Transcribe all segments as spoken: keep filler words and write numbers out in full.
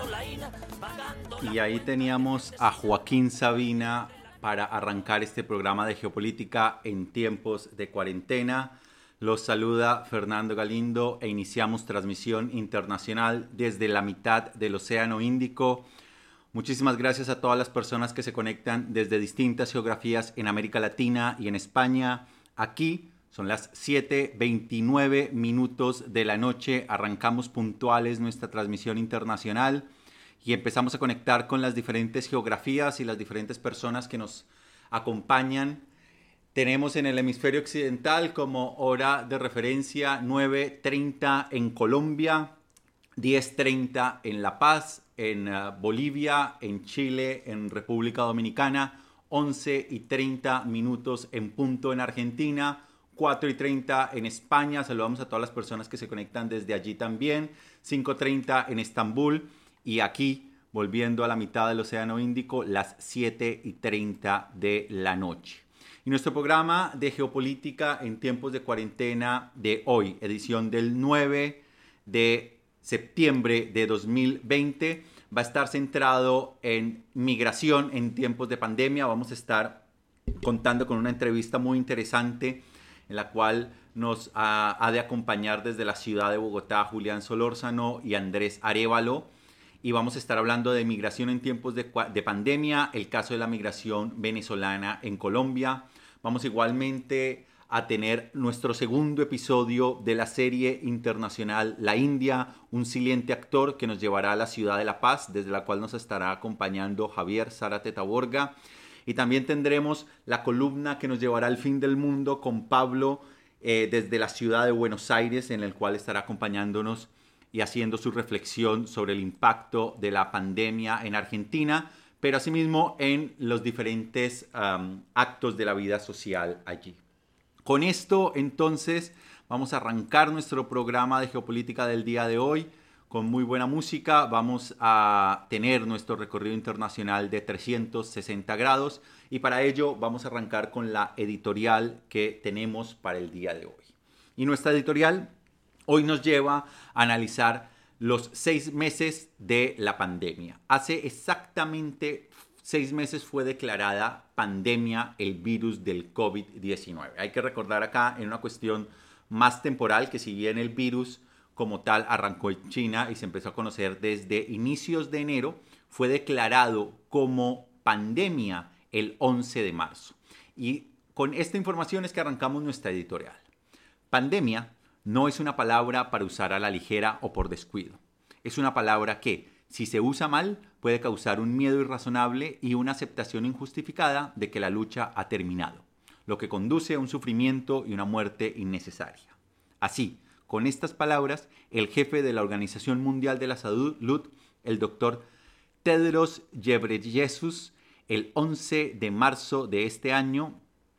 Y ahí teníamos a Joaquín Sabina para arrancar este programa de geopolítica en tiempos de cuarentena. Los saluda Fernando Galindo e iniciamos transmisión internacional desde la mitad del Océano Índico. Muchísimas gracias a todas las personas que se conectan desde distintas geografías en América Latina y en España. Aquí son las siete veintinueve minutos de la noche. Arrancamos puntuales nuestra transmisión internacional y empezamos a conectar con las diferentes geografías y las diferentes personas que nos acompañan. Tenemos en el hemisferio occidental como hora de referencia nueve treinta en Colombia, diez treinta en La Paz, en uh, Bolivia, en Chile, en República Dominicana, once y treinta minutos en punto en Argentina, cuatro y treinta en España. Saludamos a todas las personas que se conectan desde allí también, cinco treinta en Estambul y aquí, volviendo a la mitad del Océano Índico, las siete y treinta de la noche. Y nuestro programa de geopolítica en tiempos de cuarentena de hoy, edición del nueve de septiembre de dos mil veinte, va a estar centrado en migración en tiempos de pandemia. Vamos a estar contando con una entrevista muy interesante en la cual nos ha, ha de acompañar desde la ciudad de Bogotá Julián Solórzano y Andrés Arévalo. Y vamos a estar hablando de migración en tiempos de, de pandemia, el caso de la migración venezolana en Colombia. Vamos igualmente a tener nuestro segundo episodio de la serie internacional La India, un silente actor que nos llevará a la ciudad de La Paz, desde la cual nos estará acompañando Javier Zárate Taborga. Y también tendremos la columna que nos llevará al fin del mundo con Pablo eh, desde la ciudad de Buenos Aires, en el cual estará acompañándonos y haciendo su reflexión sobre el impacto de la pandemia en Argentina, pero asimismo en los diferentes um, actos de la vida social allí. Con esto, entonces, vamos a arrancar nuestro programa de geopolítica del día de hoy con muy buena música. Vamos a tener nuestro recorrido internacional de trescientos sesenta grados y para ello vamos a arrancar con la editorial que tenemos para el día de hoy. Y nuestra editorial hoy nos lleva a analizar los seis meses de la pandemia. Hace exactamente seis meses fue declarada pandemia el virus del COVID diecinueve. Hay que recordar acá en una cuestión más temporal que si bien el virus como tal arrancó en China y se empezó a conocer desde inicios de enero, fue declarado como pandemia el once de marzo. Y con esta información es que arrancamos nuestra editorial. Pandemia no es una palabra para usar a la ligera o por descuido. Es una palabra que, si se usa mal, puede causar un miedo irrazonable y una aceptación injustificada de que la lucha ha terminado, lo que conduce a un sufrimiento y una muerte innecesaria. Así, con estas palabras, el jefe de la Organización Mundial de la Salud, el doctor Tedros Ghebreyesus, el once de marzo de este año,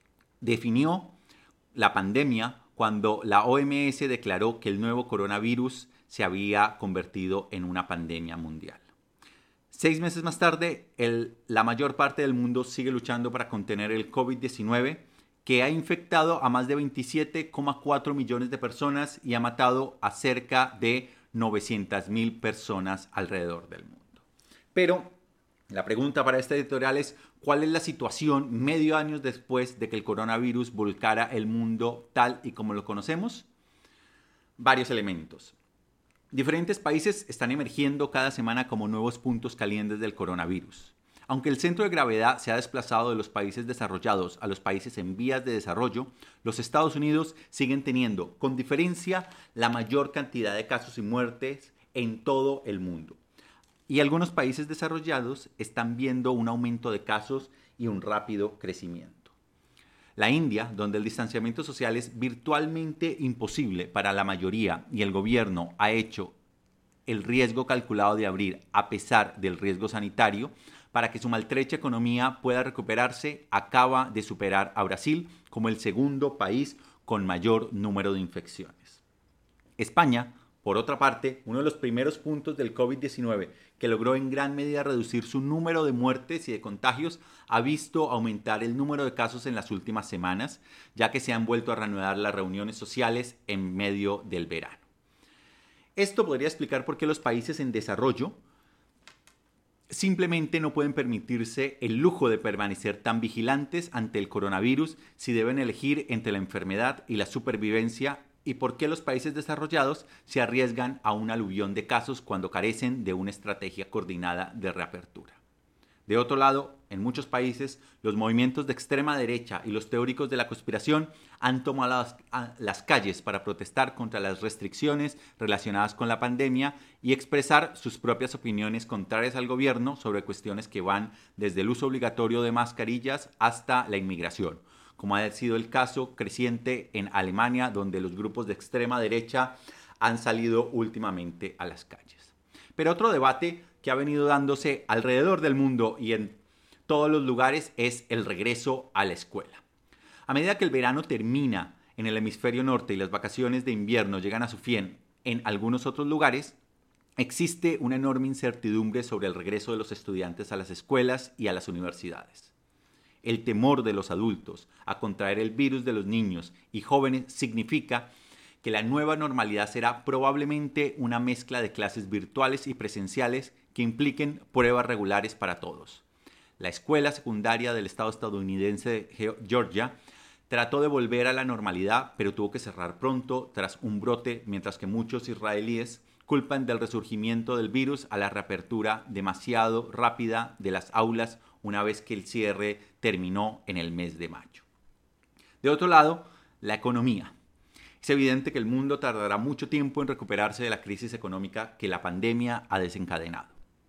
definió la pandemia cuando la O M S declaró que el nuevo coronavirus se había convertido en una pandemia mundial. Seis meses más tarde, el, la mayor parte del mundo sigue luchando para contener el COVID diecinueve, que ha infectado a más de veintisiete coma cuatro millones de personas y ha matado a cerca de novecientas mil personas alrededor del mundo. Pero la pregunta para este editorial es, ¿cuál es la situación medio año después de que el coronavirus volcara el mundo tal y como lo conocemos? Varios elementos. Diferentes países están emergiendo cada semana como nuevos puntos calientes del coronavirus. Aunque el centro de gravedad se ha desplazado de los países desarrollados a los países en vías de desarrollo, los Estados Unidos siguen teniendo, con diferencia, la mayor cantidad de casos y muertes en todo el mundo. Y algunos países desarrollados están viendo un aumento de casos y un rápido crecimiento. La India, donde el distanciamiento social es virtualmente imposible para la mayoría y el gobierno ha hecho el riesgo calculado de abrir a pesar del riesgo sanitario para que su maltrecha economía pueda recuperarse, acaba de superar a Brasil como el segundo país con mayor número de infecciones. España, por otra parte, uno de los primeros puntos del COVID diecinueve que logró en gran medida reducir su número de muertes y de contagios, ha visto aumentar el número de casos en las últimas semanas, ya que se han vuelto a reanudar las reuniones sociales en medio del verano. Esto podría explicar por qué los países en desarrollo simplemente no pueden permitirse el lujo de permanecer tan vigilantes ante el coronavirus si deben elegir entre la enfermedad y la supervivencia, y por qué los países desarrollados se arriesgan a un aluvión de casos cuando carecen de una estrategia coordinada de reapertura. De otro lado, en muchos países, los movimientos de extrema derecha y los teóricos de la conspiración han tomado las, las calles para protestar contra las restricciones relacionadas con la pandemia y expresar sus propias opiniones contrarias al gobierno sobre cuestiones que van desde el uso obligatorio de mascarillas hasta la inmigración, como ha sido el caso creciente en Alemania, donde los grupos de extrema derecha han salido últimamente a las calles. Pero otro debate que ha venido dándose alrededor del mundo y en todos los lugares es el regreso a la escuela. A medida que el verano termina en el hemisferio norte y las vacaciones de invierno llegan a su fin en algunos otros lugares, existe una enorme incertidumbre sobre el regreso de los estudiantes a las escuelas y a las universidades. El temor de los adultos a contraer el virus de los niños y jóvenes significa que la nueva normalidad será probablemente una mezcla de clases virtuales y presenciales que impliquen pruebas regulares para todos. La escuela secundaria del estado estadounidense de Georgia trató de volver a la normalidad, pero tuvo que cerrar pronto tras un brote, mientras que muchos israelíes culpan del resurgimiento del virus a la reapertura demasiado rápida de las aulas una vez que el cierre terminó en el mes de mayo. De otro lado, la economía. Es evidente que el mundo tardará mucho tiempo en recuperarse de la crisis económica que la pandemia ha desencadenado.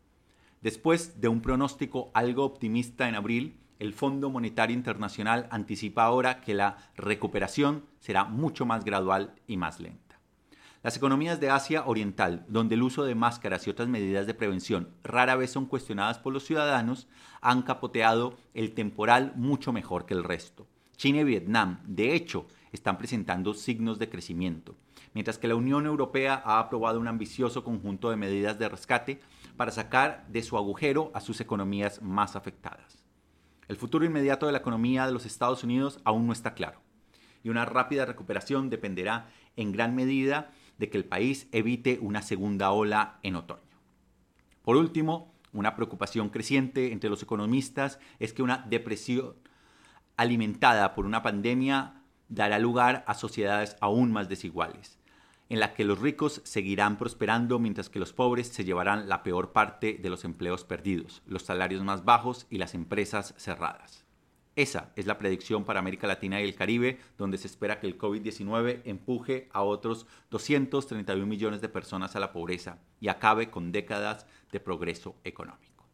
Después de un pronóstico algo optimista en abril, el Fondo Monetario Internacional anticipa ahora que la recuperación será mucho más gradual y más lenta. Las economías de Asia Oriental, donde el uso de máscaras y otras medidas de prevención rara vez son cuestionadas por los ciudadanos, han capoteado el temporal mucho mejor que el resto. China y Vietnam, de hecho, están presentando signos de crecimiento, mientras que la Unión Europea ha aprobado un ambicioso conjunto de medidas de rescate para sacar de su agujero a sus economías más afectadas. El futuro inmediato de la economía de los Estados Unidos aún no está claro, y una rápida recuperación dependerá en gran medida de que el país evite una segunda ola en otoño. Por último, una preocupación creciente entre los economistas es que una depresión alimentada por una pandemia dará lugar a sociedades aún más desiguales, en la que los ricos seguirán prosperando mientras que los pobres se llevarán la peor parte de los empleos perdidos, los salarios más bajos y las empresas cerradas. Esa es la predicción para América Latina y el Caribe, donde se espera que el COVID diecinueve empuje a otros doscientos treinta y un millones de personas a la pobreza y acabe con décadas de progreso económico.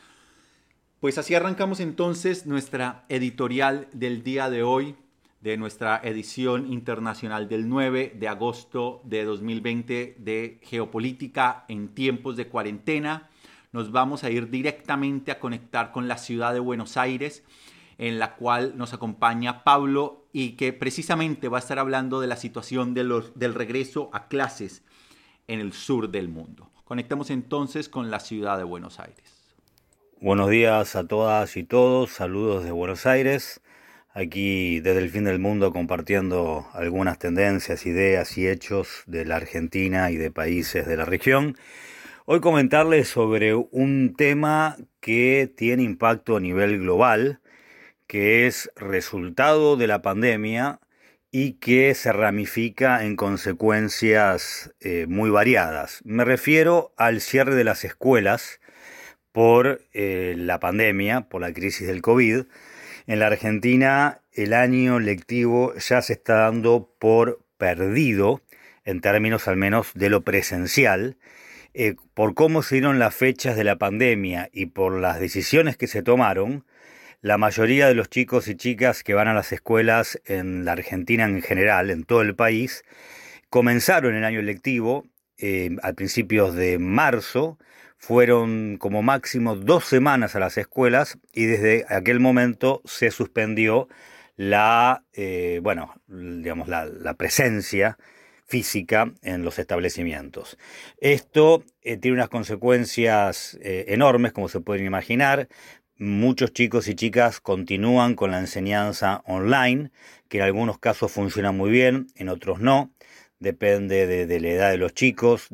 Pues así arrancamos entonces nuestra editorial del día de hoy, de nuestra edición internacional del nueve de agosto de dos mil veinte de Geopolítica en tiempos de cuarentena. Nos vamos a ir directamente a conectar con la ciudad de Buenos Aires, en la cual nos acompaña Pablo y que precisamente va a estar hablando de la situación de los, del regreso a clases en el sur del mundo. Conectemos entonces con la ciudad de Buenos Aires. Buenos días a todas y todos, saludos de Buenos Aires. Aquí desde el fin del mundo compartiendo algunas tendencias, ideas y hechos de la Argentina y de países de la región. Hoy comentarles sobre un tema que tiene impacto a nivel global, que es resultado de la pandemia y que se ramifica en consecuencias eh, muy variadas. Me refiero al cierre de las escuelas por eh, la pandemia, por la crisis del COVID. En la Argentina el año lectivo ya se está dando por perdido, en términos al menos de lo presencial, eh, por cómo se dieron las fechas de la pandemia y por las decisiones que se tomaron. La mayoría de los chicos y chicas que van a las escuelas en la Argentina en general, en todo el país, comenzaron el año lectivo eh, a principios de marzo. Fueron como máximo dos semanas a las escuelas y desde aquel momento se suspendió la, eh, bueno, digamos, la, la presencia física en los establecimientos. Esto eh, tiene unas consecuencias eh, enormes, como se pueden imaginar. Muchos chicos y chicas continúan con la enseñanza online, que en algunos casos funciona muy bien, en otros no. depende de, de la edad de los chicos,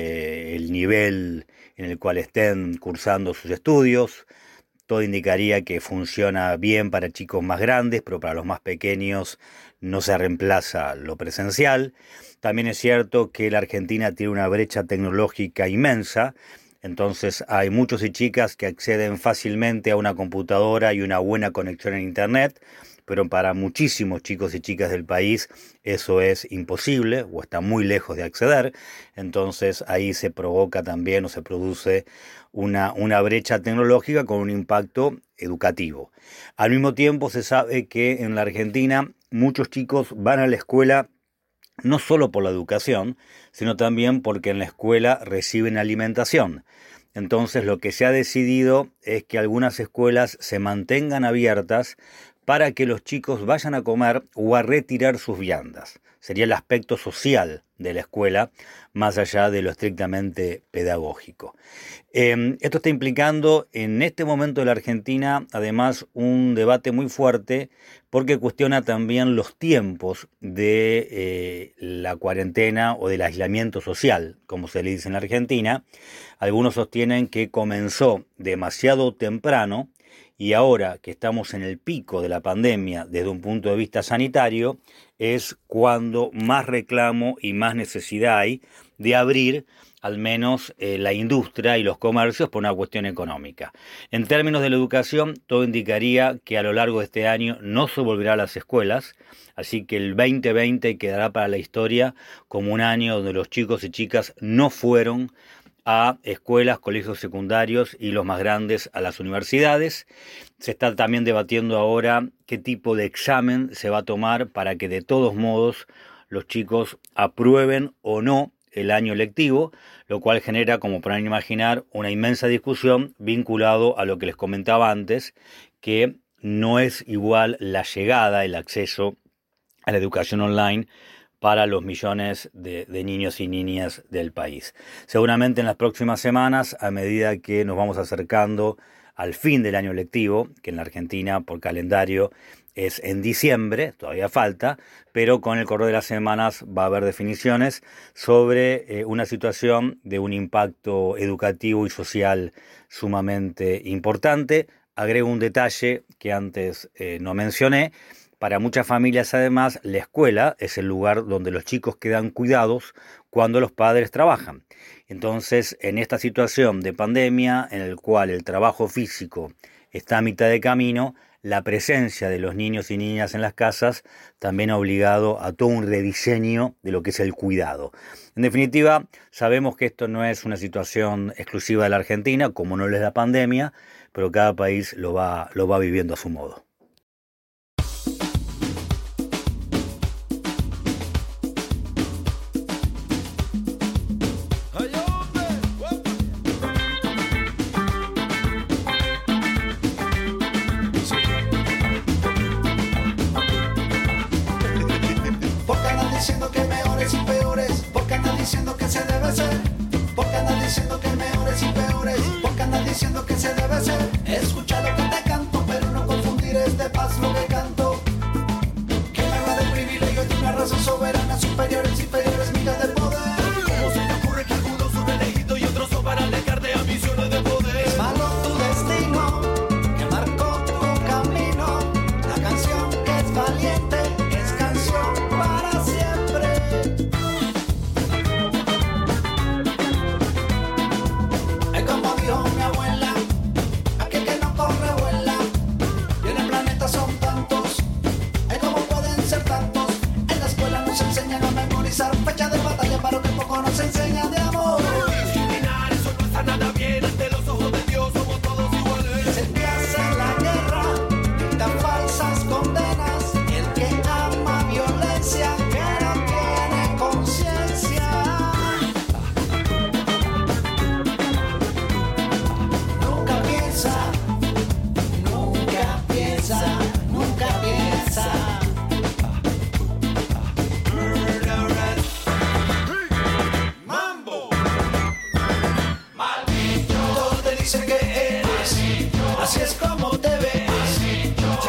del nivel en el cual estén cursando sus estudios. Todo indicaría que funciona bien para chicos más grandes, pero para los más pequeños no se reemplaza lo presencial. También es cierto que la Argentina tiene una brecha tecnológica inmensa, entonces hay muchos y chicas que acceden fácilmente a una computadora y una buena conexión en Internet, pero para muchísimos chicos y chicas del país eso es imposible o está muy lejos de acceder. Entonces ahí se provoca también o se produce una, una brecha tecnológica con un impacto educativo. Al mismo tiempo se sabe que en la Argentina muchos chicos van a la escuela no solo por la educación, sino también porque en la escuela reciben alimentación. Entonces lo que se ha decidido es que algunas escuelas se mantengan abiertas para que los chicos vayan a comer o a retirar sus viandas. Sería el aspecto social de la escuela, más allá de lo estrictamente pedagógico. Eh, esto está implicando en este momento de la Argentina, además, un debate muy fuerte, porque cuestiona también los tiempos de eh, la cuarentena o del aislamiento social, como se le dice en la Argentina. Algunos sostienen que comenzó demasiado temprano, y ahora que estamos en el pico de la pandemia desde un punto de vista sanitario, es cuando más reclamo y más necesidad hay de abrir al menos eh, la industria y los comercios por una cuestión económica. En términos de la educación, todo indicaría que a lo largo de este año no se volverá a las escuelas, así que el veinte veinte quedará para la historia como un año donde los chicos y chicas no fueron a escuelas, colegios secundarios y los más grandes a las universidades. Se está también debatiendo ahora qué tipo de examen se va a tomar para que de todos modos los chicos aprueben o no el año lectivo, lo cual genera, como podrán imaginar, una inmensa discusión vinculado a lo que les comentaba antes, que no es igual la llegada, el acceso a la educación online para los millones de, de niños y niñas del país. Seguramente en las próximas semanas, a medida que nos vamos acercando al fin del año lectivo, que en la Argentina por calendario es en diciembre, todavía falta, pero con el correr de las semanas va a haber definiciones sobre eh, una situación de un impacto educativo y social sumamente importante. Agrego un detalle que antes eh, no mencioné. Para muchas familias, además, la escuela es el lugar donde los chicos quedan cuidados cuando los padres trabajan. Entonces, en esta situación de pandemia, en el cual el trabajo físico está a mitad de camino, la presencia de los niños y niñas en las casas también ha obligado a todo un rediseño de lo que es el cuidado. En definitiva, sabemos que esto no es una situación exclusiva de la Argentina, como no lo es la pandemia, pero cada país lo va, lo va viviendo a su modo.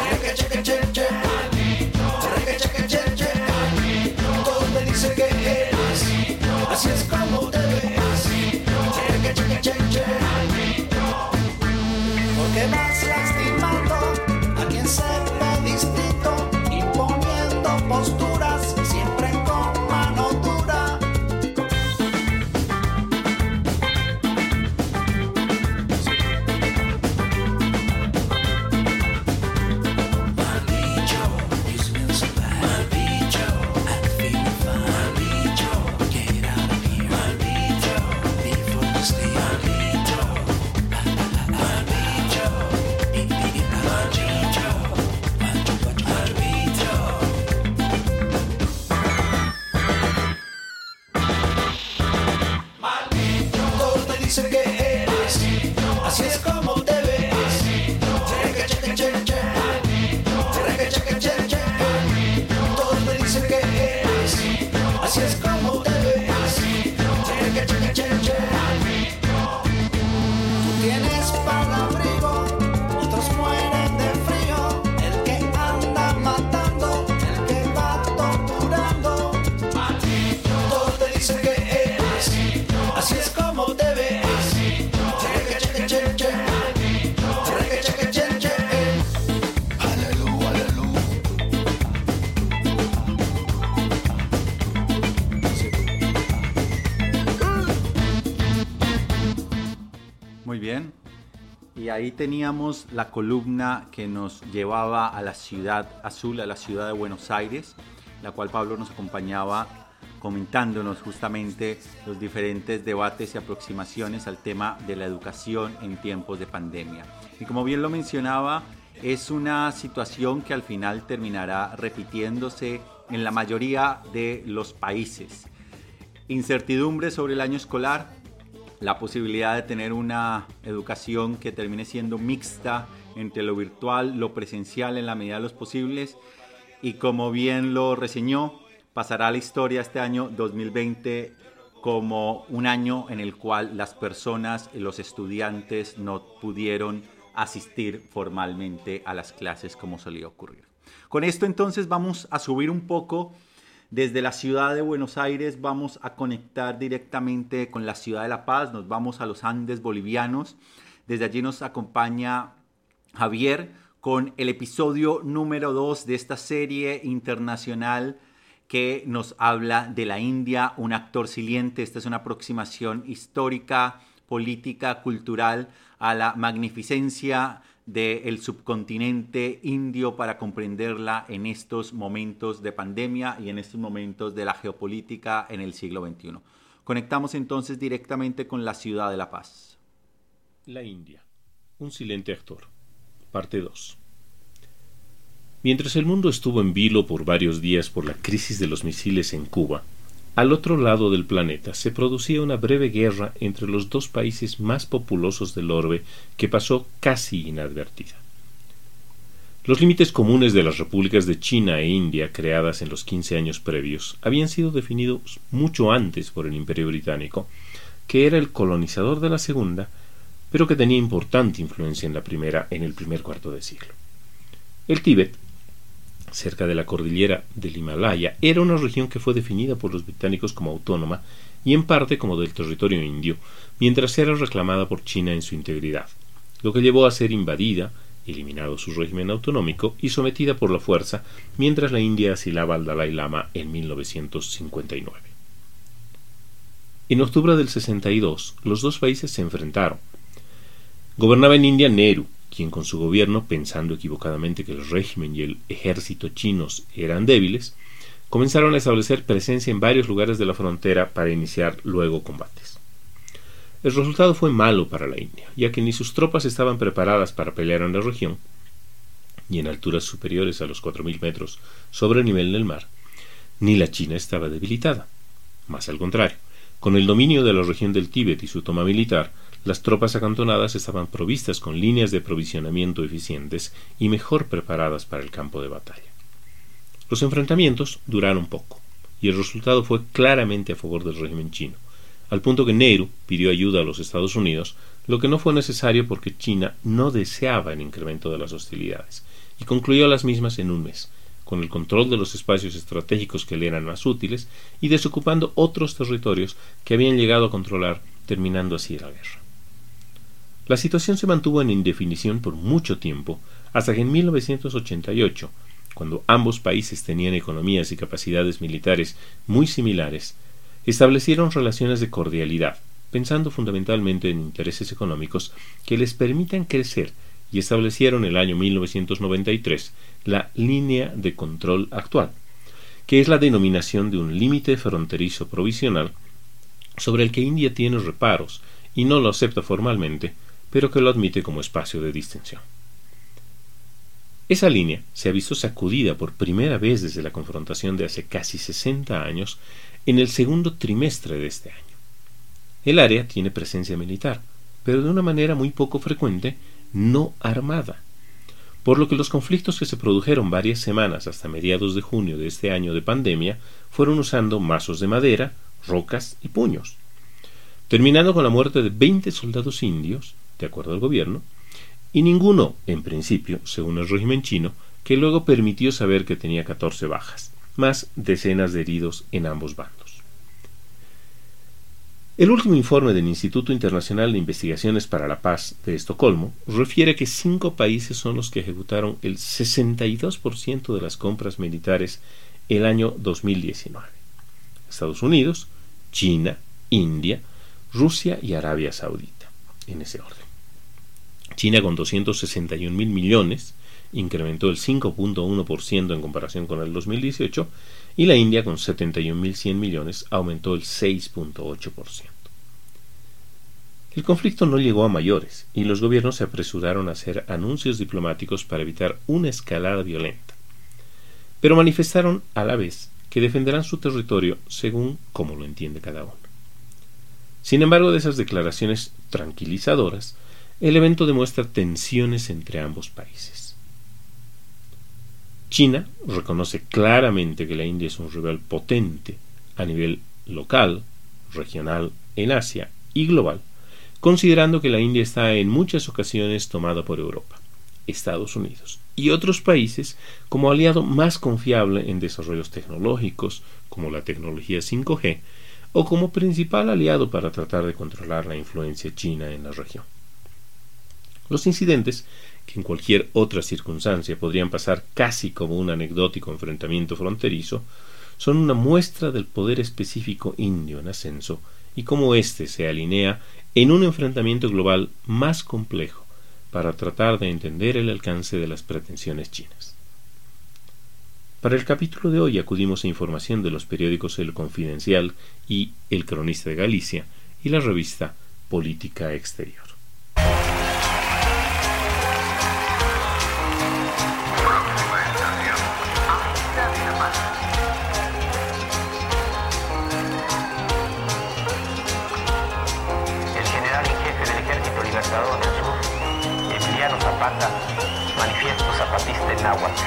Todos te dicen que eres así es como te ves. Cheque, cheque, cheque, cheque. Cheque, cheque, cheque, cheque. Todos me dicen que eres, así es como te ves. Cheque, cheque, cheque, cheque. Tú tienes para abrigo, otros mueren de frío. El que anda matando, el que va torturando. Todos te dicen que eres, así es como te ves. Cheque, cheque, cheque, cheque. Cheque, cheque, cheque, cheque. Aleluya, aleluya. Muy bien. Y ahí teníamos la columna que nos llevaba a la ciudad azul, a la ciudad de Buenos Aires, la cual Pablo nos acompañaba comentándonos justamente los diferentes debates y aproximaciones al tema de la educación en tiempos de pandemia. Y como bien lo mencionaba, es una situación que al final terminará repitiéndose en la mayoría de los países. Incertidumbre sobre el año escolar, la posibilidad de tener una educación que termine siendo mixta entre lo virtual, lo presencial en la medida de los posibles, y como bien lo reseñó, pasará a la historia este año dos mil veinte como un año en el cual las personas, los estudiantes no pudieron asistir formalmente a las clases como solía ocurrir. Con esto entonces vamos a subir un poco. Desde la ciudad de Buenos Aires vamos a conectar directamente con la ciudad de La Paz, nos vamos a los Andes bolivianos. Desde allí nos acompaña Javier con el episodio número dos de esta serie internacional que nos habla de la India, un actor saliente. Esta es una aproximación histórica, política, cultural a la magnificencia del subcontinente indio para comprenderla en estos momentos de pandemia y en estos momentos de la geopolítica en el siglo veintiuno. Conectamos entonces directamente con la ciudad de La Paz. La India, un silente actor, parte dos. Mientras el mundo estuvo en vilo por varios días por la crisis de los misiles en Cuba, al otro lado del planeta se producía una breve guerra entre los dos países más populosos del orbe que pasó casi inadvertida. Los límites comunes de las repúblicas de China e India, creadas en los quince años previos, habían sido definidos mucho antes por el Imperio Británico, que era el colonizador de la segunda, pero que tenía importante influencia en la primera en el primer cuarto de siglo. El Tíbet, cerca de la cordillera del Himalaya, era una región que fue definida por los británicos como autónoma y en parte como del territorio indio, mientras era reclamada por China en su integridad, lo que llevó a ser invadida, eliminado su régimen autonómico y sometida por la fuerza, mientras la India asilaba al Dalai Lama en mil novecientos cincuenta y nueve. En octubre del sesenta y dos, los dos países se enfrentaron. Gobernaba en India Nehru, quien con su gobierno, pensando equivocadamente que el régimen y el ejército chinos eran débiles, comenzaron a establecer presencia en varios lugares de la frontera para iniciar luego combates. El resultado fue malo para la India, ya que ni sus tropas estaban preparadas para pelear en la región, y en alturas superiores a los cuatro mil metros sobre el nivel del mar, ni la China estaba debilitada. Más al contrario, con el dominio de la región del Tíbet y su toma militar, las tropas acantonadas estaban provistas con líneas de aprovisionamiento eficientes y mejor preparadas para el campo de batalla. Los enfrentamientos duraron poco, y el resultado fue claramente a favor del régimen chino, al punto que Nehru pidió ayuda a los Estados Unidos, lo que no fue necesario porque China no deseaba el incremento de las hostilidades, y concluyó las mismas en un mes, con el control de los espacios estratégicos que le eran más útiles y desocupando otros territorios que habían llegado a controlar, terminando así la guerra. La situación se mantuvo en indefinición por mucho tiempo, hasta que en mil novecientos ochenta y ocho, cuando ambos países tenían economías y capacidades militares muy similares, establecieron relaciones de cordialidad, pensando fundamentalmente en intereses económicos que les permitan crecer, y establecieron el año mil novecientos noventa y tres la línea de control actual, que es la denominación de un límite fronterizo provisional sobre el que India tiene reparos y no lo acepta formalmente, pero que lo admite como espacio de distinción. Esa línea se ha visto sacudida por primera vez desde la confrontación de hace casi sesenta años en el segundo trimestre de este año. El área tiene presencia militar, pero de una manera muy poco frecuente, no armada. Por lo que los conflictos que se produjeron varias semanas hasta mediados de junio de este año de pandemia fueron usando mazos de madera, rocas y puños, terminando con la muerte de veinte soldados indios, de acuerdo al gobierno, y ninguno, en principio, según el régimen chino, que luego permitió saber que tenía catorce bajas, más decenas de heridos en ambos bandos. El último informe del Instituto Internacional de Investigaciones para la Paz de Estocolmo refiere que cinco países son los que ejecutaron el sesenta y dos por ciento de las compras militares el año dos mil diecinueve. Estados Unidos, China, India, Rusia y Arabia Saudita, en ese orden. China, con doscientos sesenta y un mil millones, incrementó el cinco punto uno por ciento en comparación con el dos mil dieciocho, y la India, con setenta y un mil cien millones, aumentó el seis punto ocho por ciento. El conflicto no llegó a mayores, y los gobiernos se apresuraron a hacer anuncios diplomáticos para evitar una escalada violenta, pero manifestaron a la vez que defenderán su territorio según como lo entiende cada uno. Sin embargo, de esas declaraciones tranquilizadoras, el evento demuestra tensiones entre ambos países. China reconoce claramente que la India es un rival potente a nivel local, regional, en Asia y global, considerando que la India está en muchas ocasiones tomada por Europa, Estados Unidos y otros países como aliado más confiable en desarrollos tecnológicos como la tecnología cinco G o como principal aliado para tratar de controlar la influencia china en la región. Los incidentes, que en cualquier otra circunstancia podrían pasar casi como un anecdótico enfrentamiento fronterizo, son una muestra del poder específico indio en ascenso y cómo éste se alinea en un enfrentamiento global más complejo para tratar de entender el alcance de las pretensiones chinas. Para el capítulo de hoy acudimos a información de los periódicos El Confidencial y El Cronista de Galicia y la revista Política Exterior. Manifiesto Zapatista en náhuatl.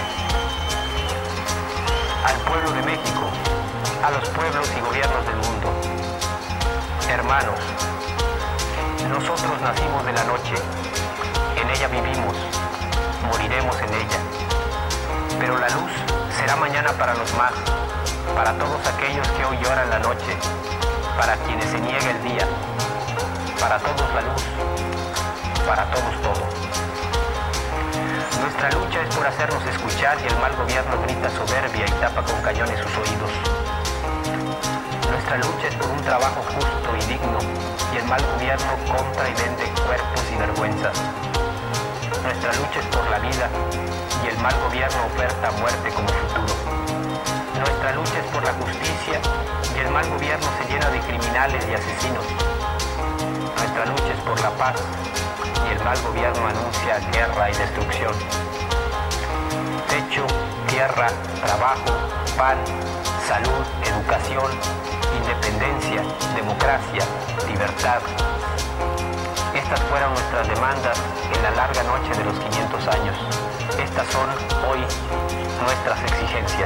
Al pueblo de México, a los pueblos y gobiernos del mundo. Hermanos, nosotros nacimos de la noche, en ella vivimos, moriremos en ella. Pero la luz será mañana para los más, para todos aquellos que hoy lloran la noche, para quienes se niega el día, para todos la luz, para todos todo. Nuestra lucha es por hacernos escuchar y el mal gobierno grita soberbia y tapa con cañones sus oídos. Nuestra lucha es por un trabajo justo y digno y el mal gobierno compra y vende cuerpos y vergüenzas. Nuestra lucha es por la vida y el mal gobierno oferta muerte como futuro. Nuestra lucha es por la justicia y el mal gobierno se llena de criminales y asesinos. Nuestra lucha es por la paz y el mal gobierno anuncia guerra y destrucción. Techo, tierra, trabajo, pan, salud, educación, independencia, democracia, libertad. Estas fueron nuestras demandas en la larga noche de los quinientos años. Estas son hoy nuestras exigencias.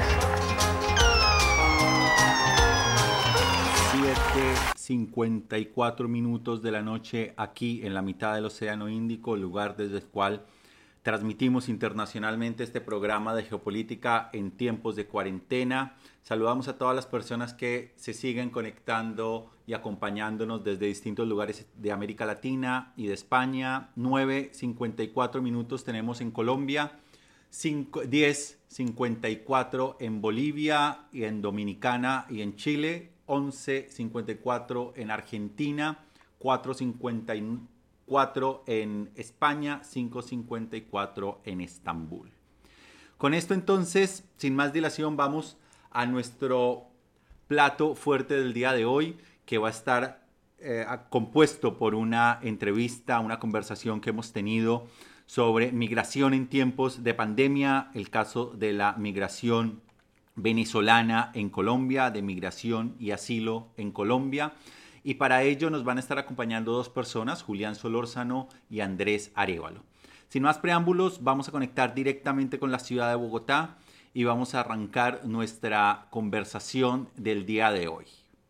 siete cincuenta y cuatro minutos de la noche aquí en la mitad del Océano Índico, el lugar desde el cual transmitimos internacionalmente este programa de geopolítica en tiempos de cuarentena. Saludamos a todas las personas que se siguen conectando y acompañándonos desde distintos lugares de América Latina y de España. nueve cincuenta y cuatro minutos tenemos en Colombia, diez cincuenta y cuatro en Bolivia y en Dominicana y en Chile, once cincuenta y cuatro en Argentina, cuatro cincuenta y cuatro en España, cinco cincuenta y cuatro en Estambul. Con esto entonces, sin más dilación, vamos a nuestro plato fuerte del día de hoy, que va a estar eh, compuesto por una entrevista, una conversación que hemos tenido sobre migración en tiempos de pandemia, el caso de la migración venezolana en Colombia, de migración y asilo en Colombia, y para ello nos van a estar acompañando dos personas, Julián Solórzano y Andrés Arévalo. Sin más preámbulos, vamos a conectar directamente con la ciudad de Bogotá y vamos a arrancar nuestra conversación del día de hoy.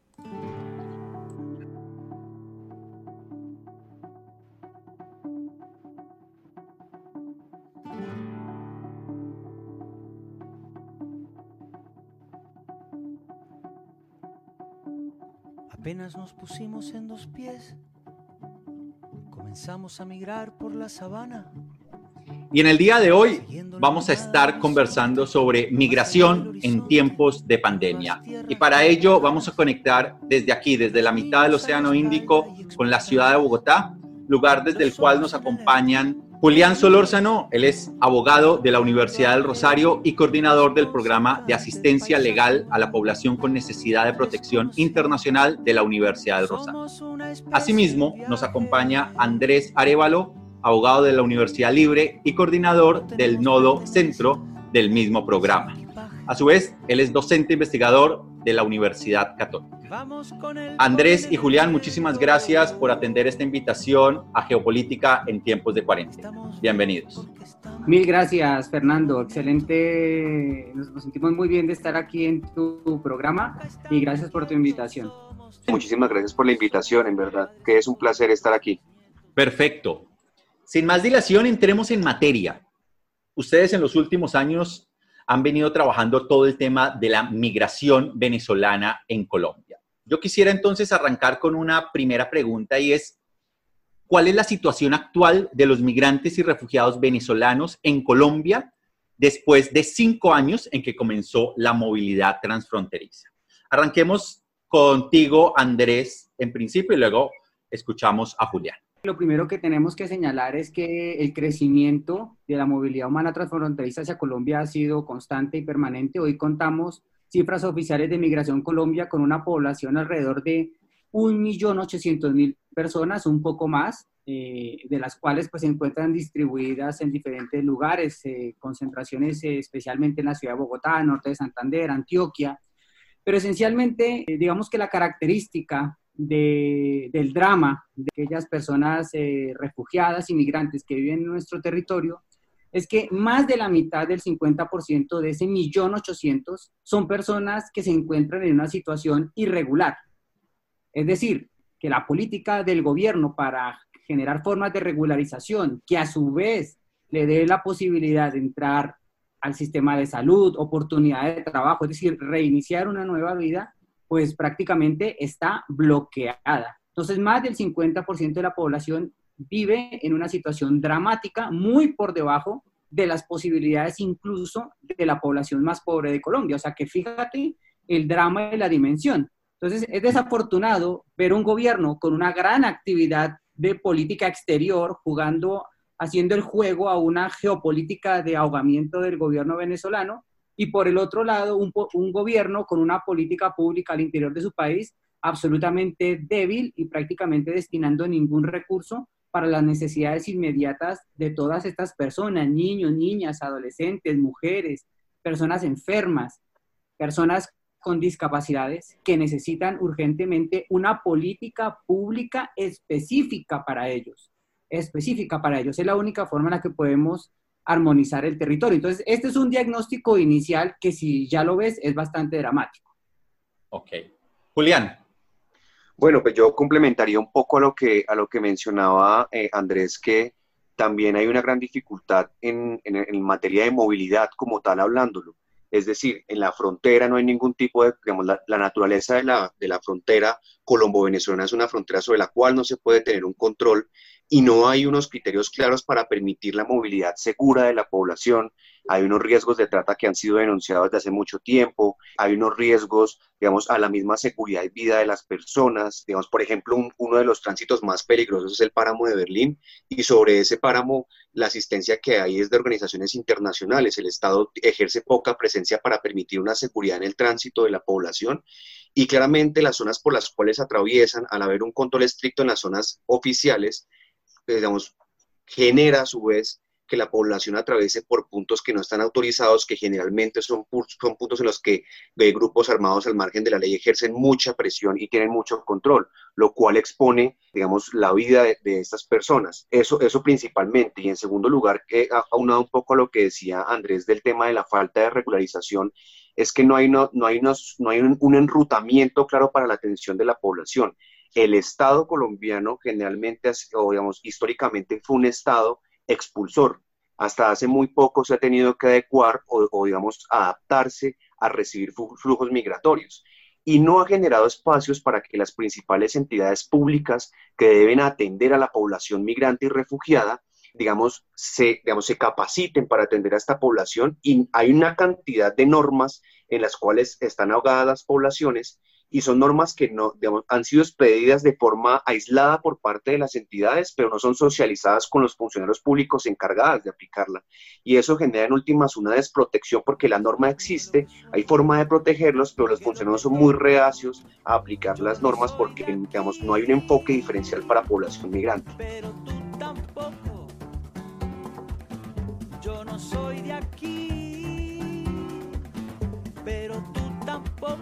Apenas nos pusimos en dos pies, comenzamos a migrar por la sabana. Y en el día de hoy vamos a estar conversando sobre migración en tiempos de pandemia. Y para ello vamos a conectar desde aquí, desde la mitad del Océano Índico, con la ciudad de Bogotá, lugar desde el cual nos acompañan Julián Solórzano. Él es abogado de la Universidad del Rosario y coordinador del programa de asistencia legal a la población con necesidad de protección internacional de la Universidad del Rosario. Asimismo, nos acompaña Andrés Arévalo, abogado de la Universidad Libre y coordinador del nodo centro del mismo programa. A su vez, él es docente investigador de la Universidad Católica. Andrés y Julián, muchísimas gracias por atender esta invitación a Geopolítica en tiempos de cuarentena. Bienvenidos. Mil gracias, Fernando. Excelente. Nos, nos sentimos muy bien de estar aquí en tu programa y gracias por tu invitación. Muchísimas gracias por la invitación, en verdad, que es un placer estar aquí. Perfecto. Sin más dilación, entremos en materia. Ustedes en los últimos años han venido trabajando todo el tema de la migración venezolana en Colombia. Yo quisiera entonces arrancar con una primera pregunta y es, ¿cuál es la situación actual de los migrantes y refugiados venezolanos en Colombia después de cinco años en que comenzó la movilidad transfronteriza? Arranquemos contigo, Andrés, en principio, y luego escuchamos a Julián. Lo primero que tenemos que señalar es que el crecimiento de la movilidad humana transfronteriza hacia Colombia ha sido constante y permanente. Hoy contamos cifras oficiales de Migración Colombia con una población alrededor de un millón ochocientos mil personas, un poco más, eh, de las cuales pues, se encuentran distribuidas en diferentes lugares, eh, concentraciones eh, especialmente en la ciudad de Bogotá, norte de Santander, Antioquia. Pero esencialmente, eh, digamos que la característica De, del drama de aquellas personas eh, refugiadas, inmigrantes que viven en nuestro territorio, es que más de la mitad del cincuenta por ciento de ese millón ochocientos son personas que se encuentran en una situación irregular. Es decir, que la política del gobierno para generar formas de regularización que a su vez le dé la posibilidad de entrar al sistema de salud, oportunidades de trabajo, es decir, reiniciar una nueva vida, pues prácticamente está bloqueada. Entonces, más del cincuenta por ciento de la población vive en una situación dramática, muy por debajo de las posibilidades incluso de la población más pobre de Colombia. O sea que fíjate el drama y la dimensión. Entonces, es desafortunado ver un gobierno con una gran actividad de política exterior, jugando, haciendo el juego a una geopolítica de ahogamiento del gobierno venezolano, y por el otro lado, un, un gobierno con una política pública al interior de su país absolutamente débil y prácticamente destinando ningún recurso para las necesidades inmediatas de todas estas personas, niños, niñas, adolescentes, mujeres, personas enfermas, personas con discapacidades que necesitan urgentemente una política pública específica para ellos, específica para ellos. Es la única forma en la que podemos armonizar el territorio. Entonces, este es un diagnóstico inicial que, si ya lo ves, es bastante dramático. Ok. Julián. Bueno, pues yo complementaría un poco a lo que, a lo que mencionaba eh, Andrés, que también hay una gran dificultad en, en, en materia de movilidad como tal, hablándolo. Es decir, en la frontera no hay ningún tipo de, digamos, la, la naturaleza de la, de la frontera colombo-venezolana es una frontera sobre la cual no se puede tener un control y no hay unos criterios claros para permitir la movilidad segura de la población. Hay unos riesgos de trata que han sido denunciados desde hace mucho tiempo, hay unos riesgos, digamos, a la misma seguridad y vida de las personas. Digamos, por ejemplo, un, uno de los tránsitos más peligrosos es el páramo de Berlín, y sobre ese páramo la asistencia que hay es de organizaciones internacionales. El Estado ejerce poca presencia para permitir una seguridad en el tránsito de la población, y claramente las zonas por las cuales atraviesan, al haber un control estricto en las zonas oficiales, digamos, genera a su vez que la población atraviese por puntos que no están autorizados, que generalmente son, son puntos en los que eh, grupos armados al margen de la ley ejercen mucha presión y tienen mucho control, lo cual expone, digamos, la vida de, de estas personas. Eso, eso principalmente. Y en segundo lugar, eh, aunado un poco a lo que decía Andrés del tema de la falta de regularización, es que no hay, no, no hay, unos, no hay un, un enrutamiento claro para la atención de la población. El Estado colombiano generalmente, o digamos, históricamente fue un Estado expulsor. Hasta hace muy poco se ha tenido que adecuar o, o digamos, adaptarse a recibir flujos migratorios. Y no ha generado espacios para que las principales entidades públicas que deben atender a la población migrante y refugiada, digamos, se, digamos, se capaciten para atender a esta población. Y hay una cantidad de normas en las cuales están ahogadas las poblaciones, y son normas que no, digamos, han sido expedidas de forma aislada por parte de las entidades, pero no son socializadas con los funcionarios públicos encargados de aplicarla. Y eso genera en últimas una desprotección, porque la norma existe, hay forma de protegerlos, pero los funcionarios son muy reacios a aplicar las normas porque, digamos, no hay un enfoque diferencial para población migrante. Pero tú tampoco, yo no soy de aquí, pero tú tampoco.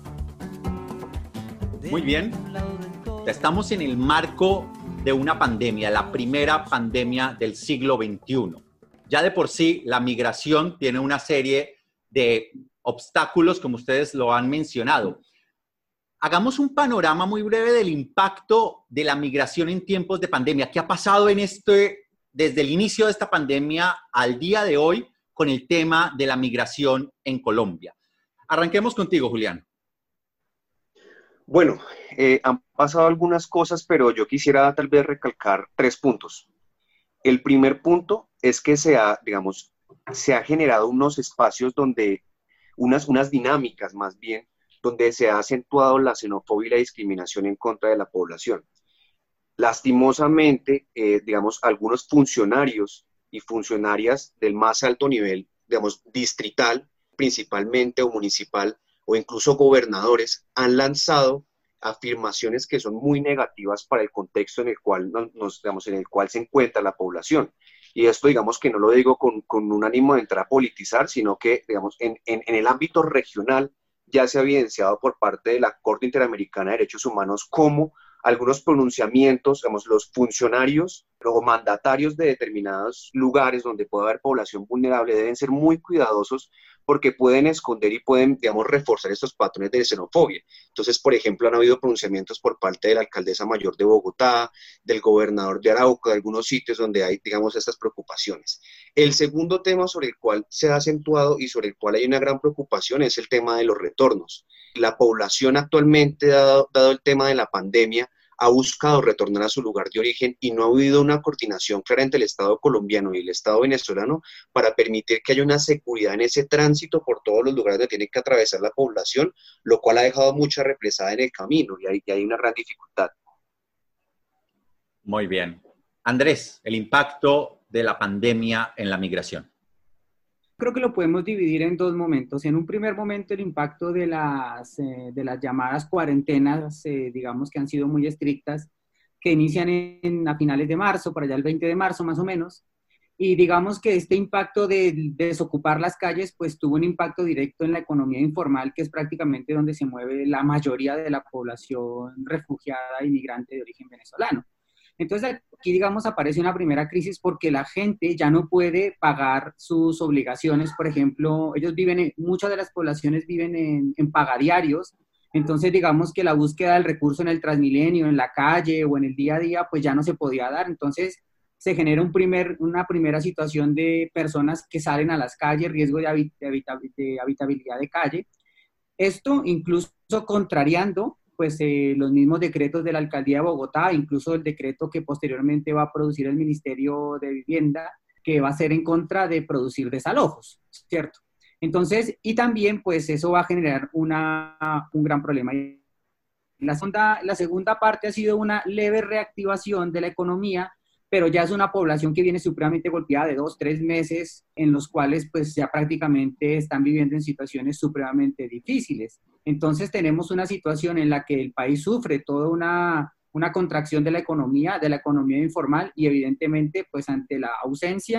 Muy bien, estamos en el marco de una pandemia, la primera pandemia del siglo veintiuno. Ya de por sí, la migración tiene una serie de obstáculos, como ustedes lo han mencionado. Hagamos un panorama muy breve del impacto de la migración en tiempos de pandemia. ¿Qué ha pasado en este, desde el inicio de esta pandemia al día de hoy con el tema de la migración en Colombia? Arranquemos contigo, Julián. Bueno, eh, han pasado algunas cosas, pero yo quisiera tal vez recalcar tres puntos. El primer punto es que se ha, digamos, se ha generado unos espacios donde, unas, unas dinámicas más bien, donde se ha acentuado la xenofobia y la discriminación en contra de la población. Lastimosamente, eh, digamos, algunos funcionarios y funcionarias del más alto nivel, digamos, distrital principalmente o municipal, o incluso gobernadores, han lanzado afirmaciones que son muy negativas para el contexto en el cual, nos, digamos, en el cual se encuentra la población. Y esto, digamos, que no lo digo con, con un ánimo de entrar a politizar, sino que, digamos, en, en, en el ámbito regional ya se ha evidenciado por parte de la Corte Interamericana de Derechos Humanos cómo algunos pronunciamientos, digamos, los funcionarios o mandatarios de determinados lugares donde puede haber población vulnerable deben ser muy cuidadosos, porque pueden esconder y pueden, digamos, reforzar estos patrones de xenofobia. Entonces, por ejemplo, han habido pronunciamientos por parte de la alcaldesa mayor de Bogotá, del gobernador de Arauca, de algunos sitios donde hay, digamos, estas preocupaciones. El segundo tema sobre el cual se ha acentuado y sobre el cual hay una gran preocupación es el tema de los retornos. La población actualmente, dado, dado el tema de la pandemia, ha buscado retornar a su lugar de origen y no ha habido una coordinación clara entre el Estado colombiano y el Estado venezolano para permitir que haya una seguridad en ese tránsito por todos los lugares donde tiene que atravesar la población, lo cual ha dejado mucha represada en el camino y hay, y hay una gran dificultad. Muy bien. Andrés, el impacto de la pandemia en la migración. Creo que lo podemos dividir en dos momentos. En un primer momento, el impacto de las, eh, de las llamadas cuarentenas, eh, digamos que han sido muy estrictas, que inician en, a finales de marzo, por allá el veinte de marzo más o menos, y digamos que este impacto de, de desocupar las calles, pues tuvo un impacto directo en la economía informal, que es prácticamente donde se mueve la mayoría de la población refugiada y migrante de origen venezolano. Entonces aquí, digamos, aparece una primera crisis porque la gente ya no puede pagar sus obligaciones. Por ejemplo, ellos viven, en, muchas de las poblaciones viven en, en pagadiarios. Entonces, digamos que la búsqueda del recurso en el Transmilenio, en la calle o en el día a día, pues ya no se podía dar. Entonces, se genera un primer, una primera situación de personas que salen a las calles, riesgo de, habit, de, habita, de habitabilidad de calle. Esto incluso contrariando pues eh, los mismos decretos de la Alcaldía de Bogotá, incluso el decreto que posteriormente va a producir el Ministerio de Vivienda, que va a ser en contra de producir desalojos, ¿cierto? Entonces, y también pues eso va a generar una, un gran problema. La segunda, la segunda parte ha sido una leve reactivación de la economía, pero ya es una población que viene supremamente golpeada de dos, tres meses, en los cuales pues ya prácticamente están viviendo en situaciones supremamente difíciles. Entonces tenemos una situación en la que el país sufre toda una, una contracción de la economía, de la economía informal, y evidentemente pues ante la ausencia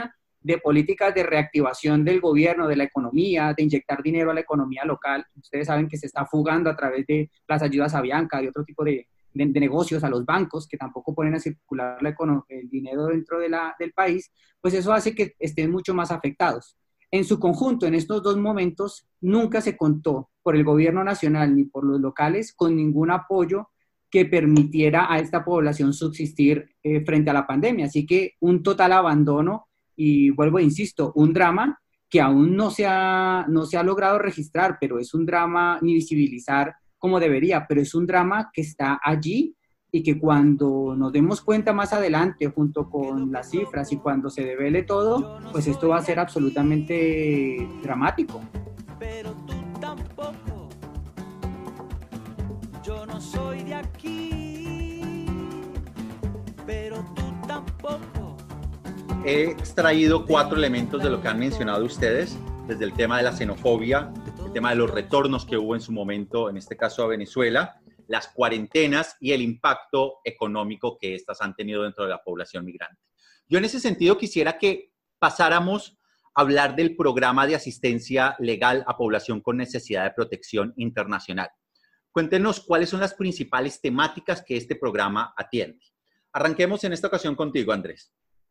de políticas de reactivación del gobierno, de la economía, de inyectar dinero a la economía local. Ustedes saben que se está fugando a través de las ayudas a Bianca y otro tipo de, de, de negocios a los bancos que tampoco ponen a circular la el dinero dentro de la, del país, pues eso hace que estén mucho más afectados. En su conjunto, en estos dos momentos, nunca se contó por el gobierno nacional ni por los locales con ningún apoyo que permitiera a esta población subsistir eh, frente a la pandemia. Así que un total abandono y vuelvo, insisto, un drama que aún no se, ha, no se ha logrado registrar, pero es un drama ni visibilizar como debería, pero es un drama que está allí y que cuando nos demos cuenta más adelante, junto con las cifras y cuando se devele todo, pues esto va a ser absolutamente dramático. Pero tú tampoco, yo no soy de aquí, pero tú tampoco. He extraído cuatro elementos de lo que han mencionado ustedes, desde el tema de la xenofobia, el tema de los retornos que hubo en su momento, en este caso a Venezuela, las cuarentenas y el impacto económico que éstas han tenido dentro de la población migrante. Yo en ese sentido quisiera que pasáramos a hablar del programa de asistencia legal a población con necesidad de protección internacional. Cuéntenos cuáles son las principales temáticas que este programa atiende. Arranquemos en esta ocasión contigo, Andrés.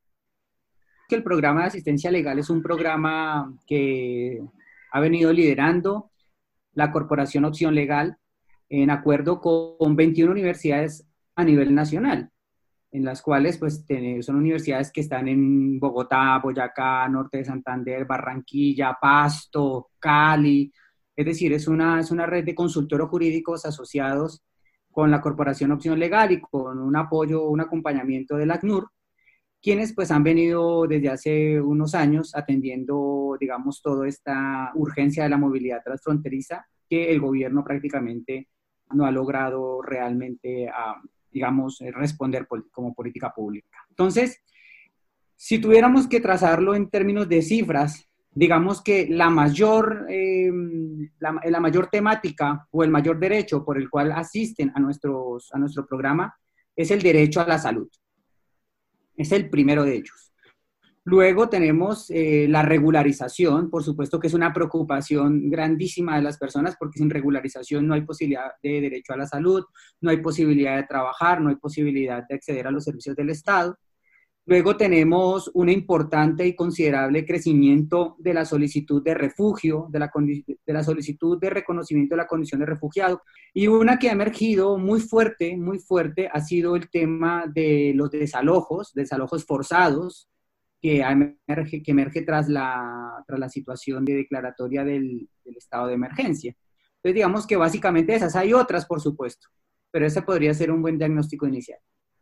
El programa de asistencia legal es un programa que ha venido liderando la Corporación Opción Legal en acuerdo con veintiuna universidades a nivel nacional, en las cuales pues, son universidades que están en Bogotá, Boyacá, Norte de Santander, Barranquilla, Pasto, Cali. Es decir, es una, es una red de consultores jurídicos asociados con la Corporación Opción Legal y con un apoyo, un acompañamiento del ACNUR, quienes pues han venido desde hace unos años atendiendo, digamos, toda esta urgencia de la movilidad transfronteriza que el gobierno prácticamente no ha logrado realmente, uh, digamos, responder como política pública. Entonces, si tuviéramos que trazarlo en términos de cifras, digamos que la mayor, eh, la, la mayor temática o el mayor derecho por el cual asisten a, nuestros, a nuestro programa es el derecho a la salud. Es el primero de ellos. Luego tenemos eh, la regularización, por supuesto que es una preocupación grandísima de las personas, porque sin regularización no hay posibilidad de derecho a la salud, no hay posibilidad de trabajar, no hay posibilidad de acceder a los servicios del Estado. Luego tenemos un importante y considerable crecimiento de la solicitud de refugio, de la, de la solicitud de reconocimiento de la condición de refugiado. Y una que ha emergido muy fuerte, muy fuerte, ha sido el tema de los desalojos, desalojos forzados, que emerge, que emerge tras, la, tras la situación de declaratoria del, del estado de emergencia. Entonces, digamos que básicamente esas, hay otras, por supuesto, pero ese podría ser un buen diagnóstico inicial.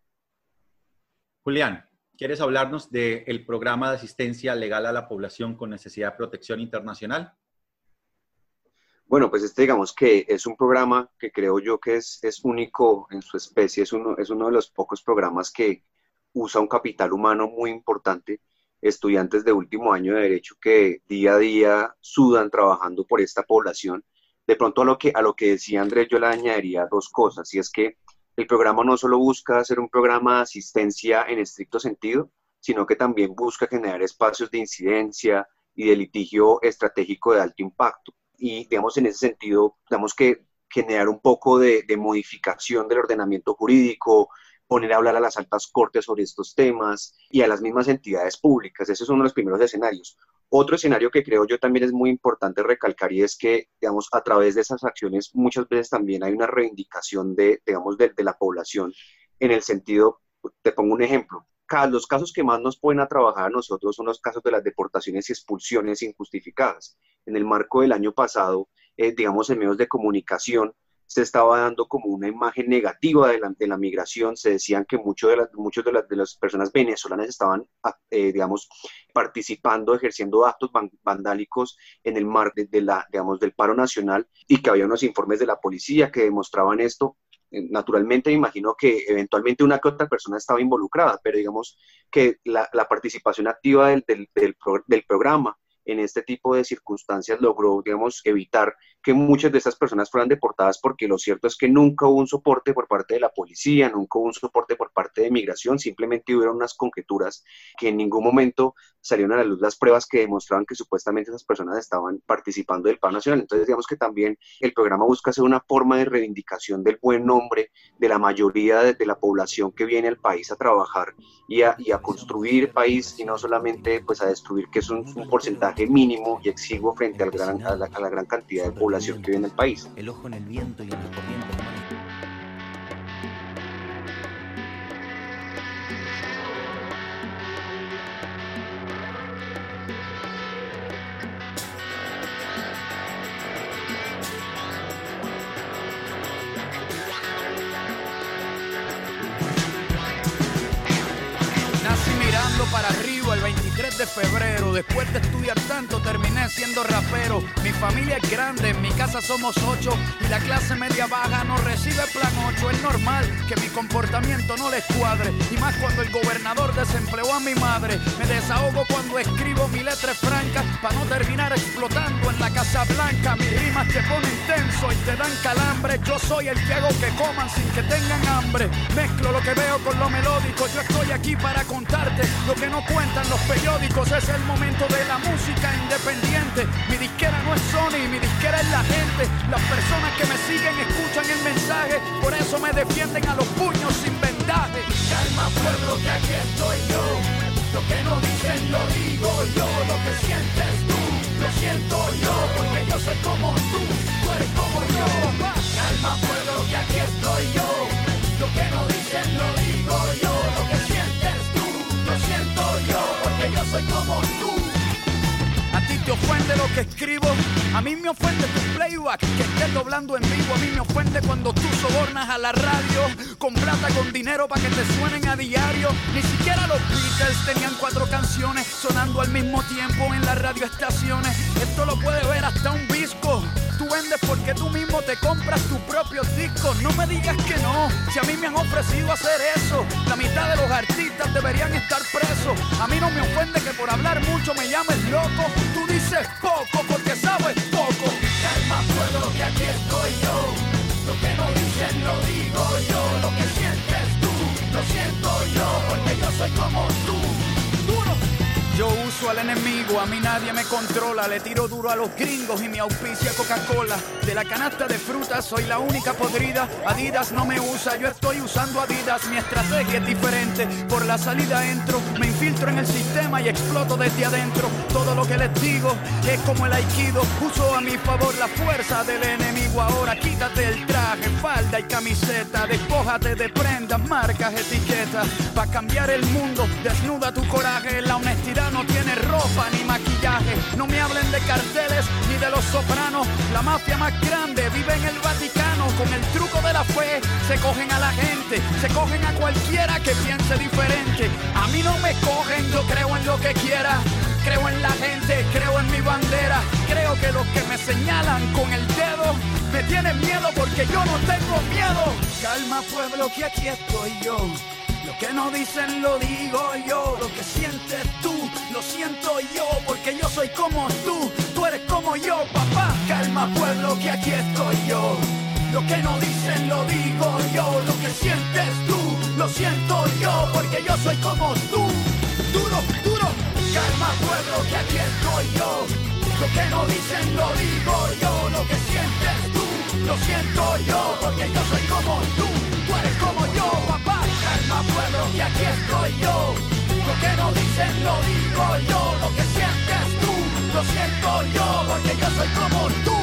Julián, ¿quieres hablarnos del programa de asistencia legal a la población con necesidad de protección internacional? Bueno, pues este digamos que es un programa que creo yo que es, es único en su especie, es uno, es uno de los pocos programas que usa un capital humano muy importante, estudiantes de último año de Derecho que día a día sudan trabajando por esta población. De pronto a lo que, a lo que decía Andrés yo le añadiría dos cosas, y es que el programa no solo busca ser un programa de asistencia en estricto sentido, sino que también busca generar espacios de incidencia y de litigio estratégico de alto impacto. Y, digamos, en ese sentido, digamos que generar un poco de, de modificación del ordenamiento jurídico, poner a hablar a las altas cortes sobre estos temas y a las mismas entidades públicas. Ese es uno de los primeros escenarios. Otro escenario que creo yo también es muy importante recalcar y es que, digamos, a través de esas acciones muchas veces también hay una reivindicación de, digamos, de, de la población en el sentido, te pongo un ejemplo, los casos que más nos ponen a trabajar a nosotros son los casos de las deportaciones y expulsiones injustificadas. En el marco del año pasado, eh, digamos, en medios de comunicación, se estaba dando como una imagen negativa de la, de la migración. Se decían que mucho de la, muchos de, la, de las personas venezolanas estaban, eh, digamos, participando, ejerciendo actos vandálicos en el marco de, de la, digamos, del paro nacional, y que había unos informes de la policía que demostraban esto. Naturalmente me imagino que eventualmente una que otra persona estaba involucrada, pero digamos que la, la participación activa del, del, del, pro, del programa en este tipo de circunstancias logró, digamos, evitar que muchas de estas personas fueran deportadas, porque lo cierto es que nunca hubo un soporte por parte de la policía, nunca hubo un soporte por parte de migración, simplemente hubieron unas conjeturas que en ningún momento salieron a la luz las pruebas que demostraban que supuestamente esas personas estaban participando del paro nacional. Entonces, digamos que también el programa busca ser una forma de reivindicación del buen nombre de la mayoría de, de la población que viene al país a trabajar y a, y a construir país, y no solamente pues a destruir, que es un, un porcentaje mínimo y exiguo frente al gran, a, la, a la gran cantidad de población que vive en el país. El ojo en el viento y en las corrientes. Para arriba el veintitrés de febrero. Después de estudiar tanto terminé siendo rapero. Mi familia es grande, en mi casa somos ocho y la clase media baja no recibe plan ocho. Es normal que mi comportamiento no les cuadre, y más cuando el gobernador desempleó a mi madre. Me desahogo cuando escribo mi letra franca para no terminar explotando en la Casa Blanca. Mis rimas te ponen tenso y te dan calambre. Yo soy el que hago que coman sin que tengan hambre. Mezclo lo que veo con lo melódico. Yo estoy aquí para contarte lo que no cuentan los periódicos. Es el momento de la música independiente. Mi disquera no es Sony, mi disquera es la gente. Las personas que me siguen escuchan el mensaje, por eso me defienden a los puños sin vendaje. Calma pueblo, que aquí estoy yo. Lo que no dicen lo digo yo. Lo que sientes tú, lo siento yo. Porque yo soy como tú, tú eres como yo. Calma pueblo, que aquí estoy yo. Lo que no dicen lo digo yo. Lo que sientes tú, lo siento yo, porque yo soy como tú. A ti te ofende lo que escribo, a mí me ofende tu playback, que estés doblando en vivo. A mí me ofende cuando tú sobornas a la radio con plata, con dinero para que te suenen a diario. Ni siquiera los Beatles tenían cuatro canciones sonando al mismo tiempo en las radioestaciones. Esto lo puede ver hasta un visco. Tú vendes porque tú mismo te compras tus propios discos. No me digas que no, si a mí me han ofrecido hacer eso. La mitad de los artistas deberían estar presos. A mí no me ofende que por hablar mucho me llames loco. Tú dices poco porque sabes poco. Calma pueblo, que aquí estoy yo. Lo que no dicen lo digo yo. Lo que sientes tú, lo siento yo, porque yo soy como tú. Duro. Yo uso al enemigo, a mí nadie me controla. Le tiro duro a los gringos y me auspicia Coca-Cola. De la canasta de frutas soy la única podrida. Adidas no me usa, yo estoy usando Adidas. Mi estrategia es diferente, por la salida entro. Me infiltro en el sistema y exploto desde adentro. Todo lo que les digo es como el aikido. Uso a mi favor la fuerza del enemigo. Ahora quítate el traje, falda y camiseta. Despójate de prendas, marcas, etiquetas. Pa' cambiar el mundo, desnuda tu coraje. La honestidad no tiene ropa ni maquillaje. No me hablen de carteles ni de los sopranos. La mafia más grande vive en el Vaticano. Con el truco de la fe se cogen a la gente, se cogen a cualquiera que piense diferente. A mí no me cogen, yo creo en lo que quiera. Creo en la gente, creo en mi bandera. Creo que los que me señalan con el dedo me tienen miedo porque yo no tengo miedo. Calma pueblo, que aquí estoy yo. Lo que no dicen lo digo yo. Lo que sientes tú, lo siento yo, porque yo soy como tú, tú eres como yo, papá. Calma pueblo, que aquí estoy yo. Lo que no dicen lo digo yo. Lo que sientes tú, lo siento yo, porque yo soy como tú. Duro, duro. Calma pueblo, que aquí estoy yo. Lo que no dicen lo digo yo. Lo que sientes tú, lo siento yo, porque yo soy como tú, tú eres como yo, papá. Calma pueblo, que aquí estoy yo. Lo que no dicen lo digo yo. Lo que sientes tú, lo siento yo, porque yo soy como tú.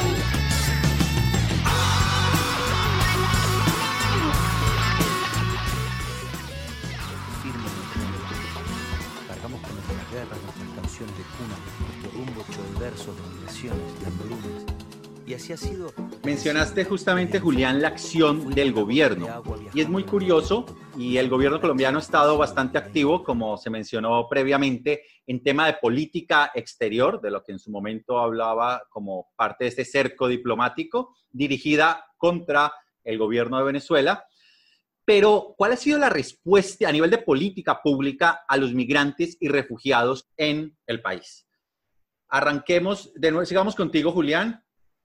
Cargamos con nuestras guerras, nuestras canciones de cuna, nuestro rumbo hecho de versos, de migraciones, de hambrunas. Y así ha sido. Mencionaste justamente, Julián, la acción del gobierno. Y es muy curioso, y el gobierno colombiano ha estado bastante activo, como se mencionó previamente, en tema de política exterior, de lo que en su momento hablaba como parte de este cerco diplomático, dirigida contra el gobierno de Venezuela. Pero, ¿cuál ha sido la respuesta a nivel de política pública a los migrantes y refugiados en el país? Arranquemos, de nuevo, sigamos contigo, Julián.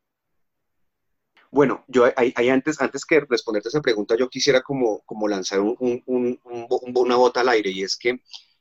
Bueno, yo ahí, ahí antes, antes que responderte a esa pregunta, yo quisiera como, como lanzar un, un, un, un, una bota al aire, y es que,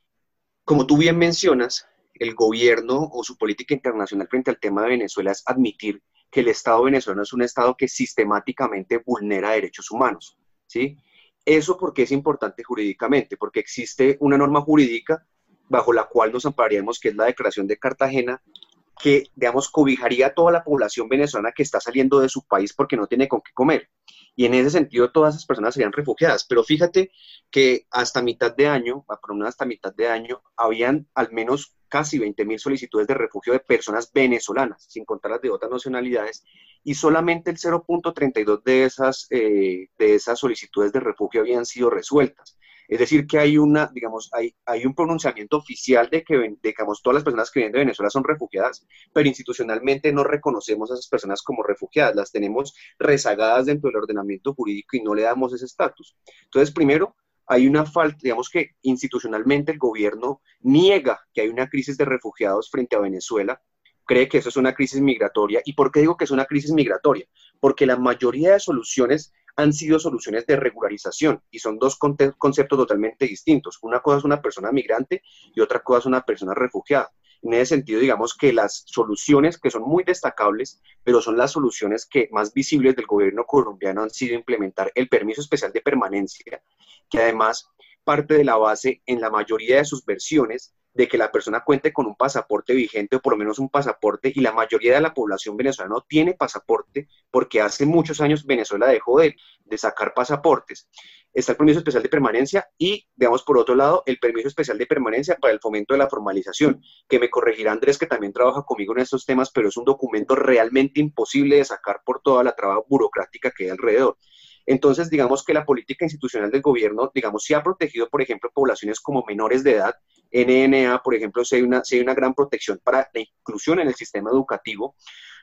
como tú bien mencionas, el gobierno o su política internacional frente al tema de Venezuela es admitir que el Estado venezolano es un Estado que sistemáticamente vulnera derechos humanos, ¿sí? Eso porque es importante jurídicamente, porque existe una norma jurídica bajo la cual nos ampararíamos, que es la Declaración de Cartagena, que, digamos, cobijaría a toda la población venezolana que está saliendo de su país porque no tiene con qué comer. Y en ese sentido todas esas personas serían refugiadas. Pero fíjate que hasta mitad de año, por una hasta mitad de año, habían al menos casi veinte mil solicitudes de refugio de personas venezolanas, sin contar las de otras nacionalidades, y solamente el cero punto treinta y dos de esas, eh, de esas solicitudes de refugio habían sido resueltas. Es decir, que hay, una, digamos, hay, hay un pronunciamiento oficial de que, digamos, todas las personas que vienen de Venezuela son refugiadas, pero institucionalmente no reconocemos a esas personas como refugiadas, las tenemos rezagadas dentro del ordenamiento jurídico y no le damos ese estatus. Entonces, primero, hay una falta, digamos que institucionalmente el gobierno niega que hay una crisis de refugiados frente a Venezuela, cree que eso es una crisis migratoria. ¿Y por qué digo que es una crisis migratoria? Porque la mayoría de soluciones han sido soluciones de regularización y son dos conceptos totalmente distintos. Una cosa es una persona migrante y otra cosa es una persona refugiada. En ese sentido, digamos que las soluciones que son muy destacables, pero son las soluciones que más visibles del gobierno colombiano han sido implementar el permiso especial de permanencia, que además parte de la base en la mayoría de sus versiones de que la persona cuente con un pasaporte vigente o por lo menos un pasaporte, y la mayoría de la población venezolana no tiene pasaporte porque hace muchos años Venezuela dejó de, de sacar pasaportes. Está el permiso especial de permanencia y, digamos, por otro lado, el permiso especial de permanencia para el fomento de la formalización, que me corregirá Andrés, que también trabaja conmigo en estos temas, pero es un documento realmente imposible de sacar por toda la traba burocrática que hay alrededor. Entonces, digamos que la política institucional del gobierno, digamos, sí ha protegido, por ejemplo, poblaciones como menores de edad. N N A, por ejemplo, sí hay una, sí hay una gran protección para la inclusión en el sistema educativo,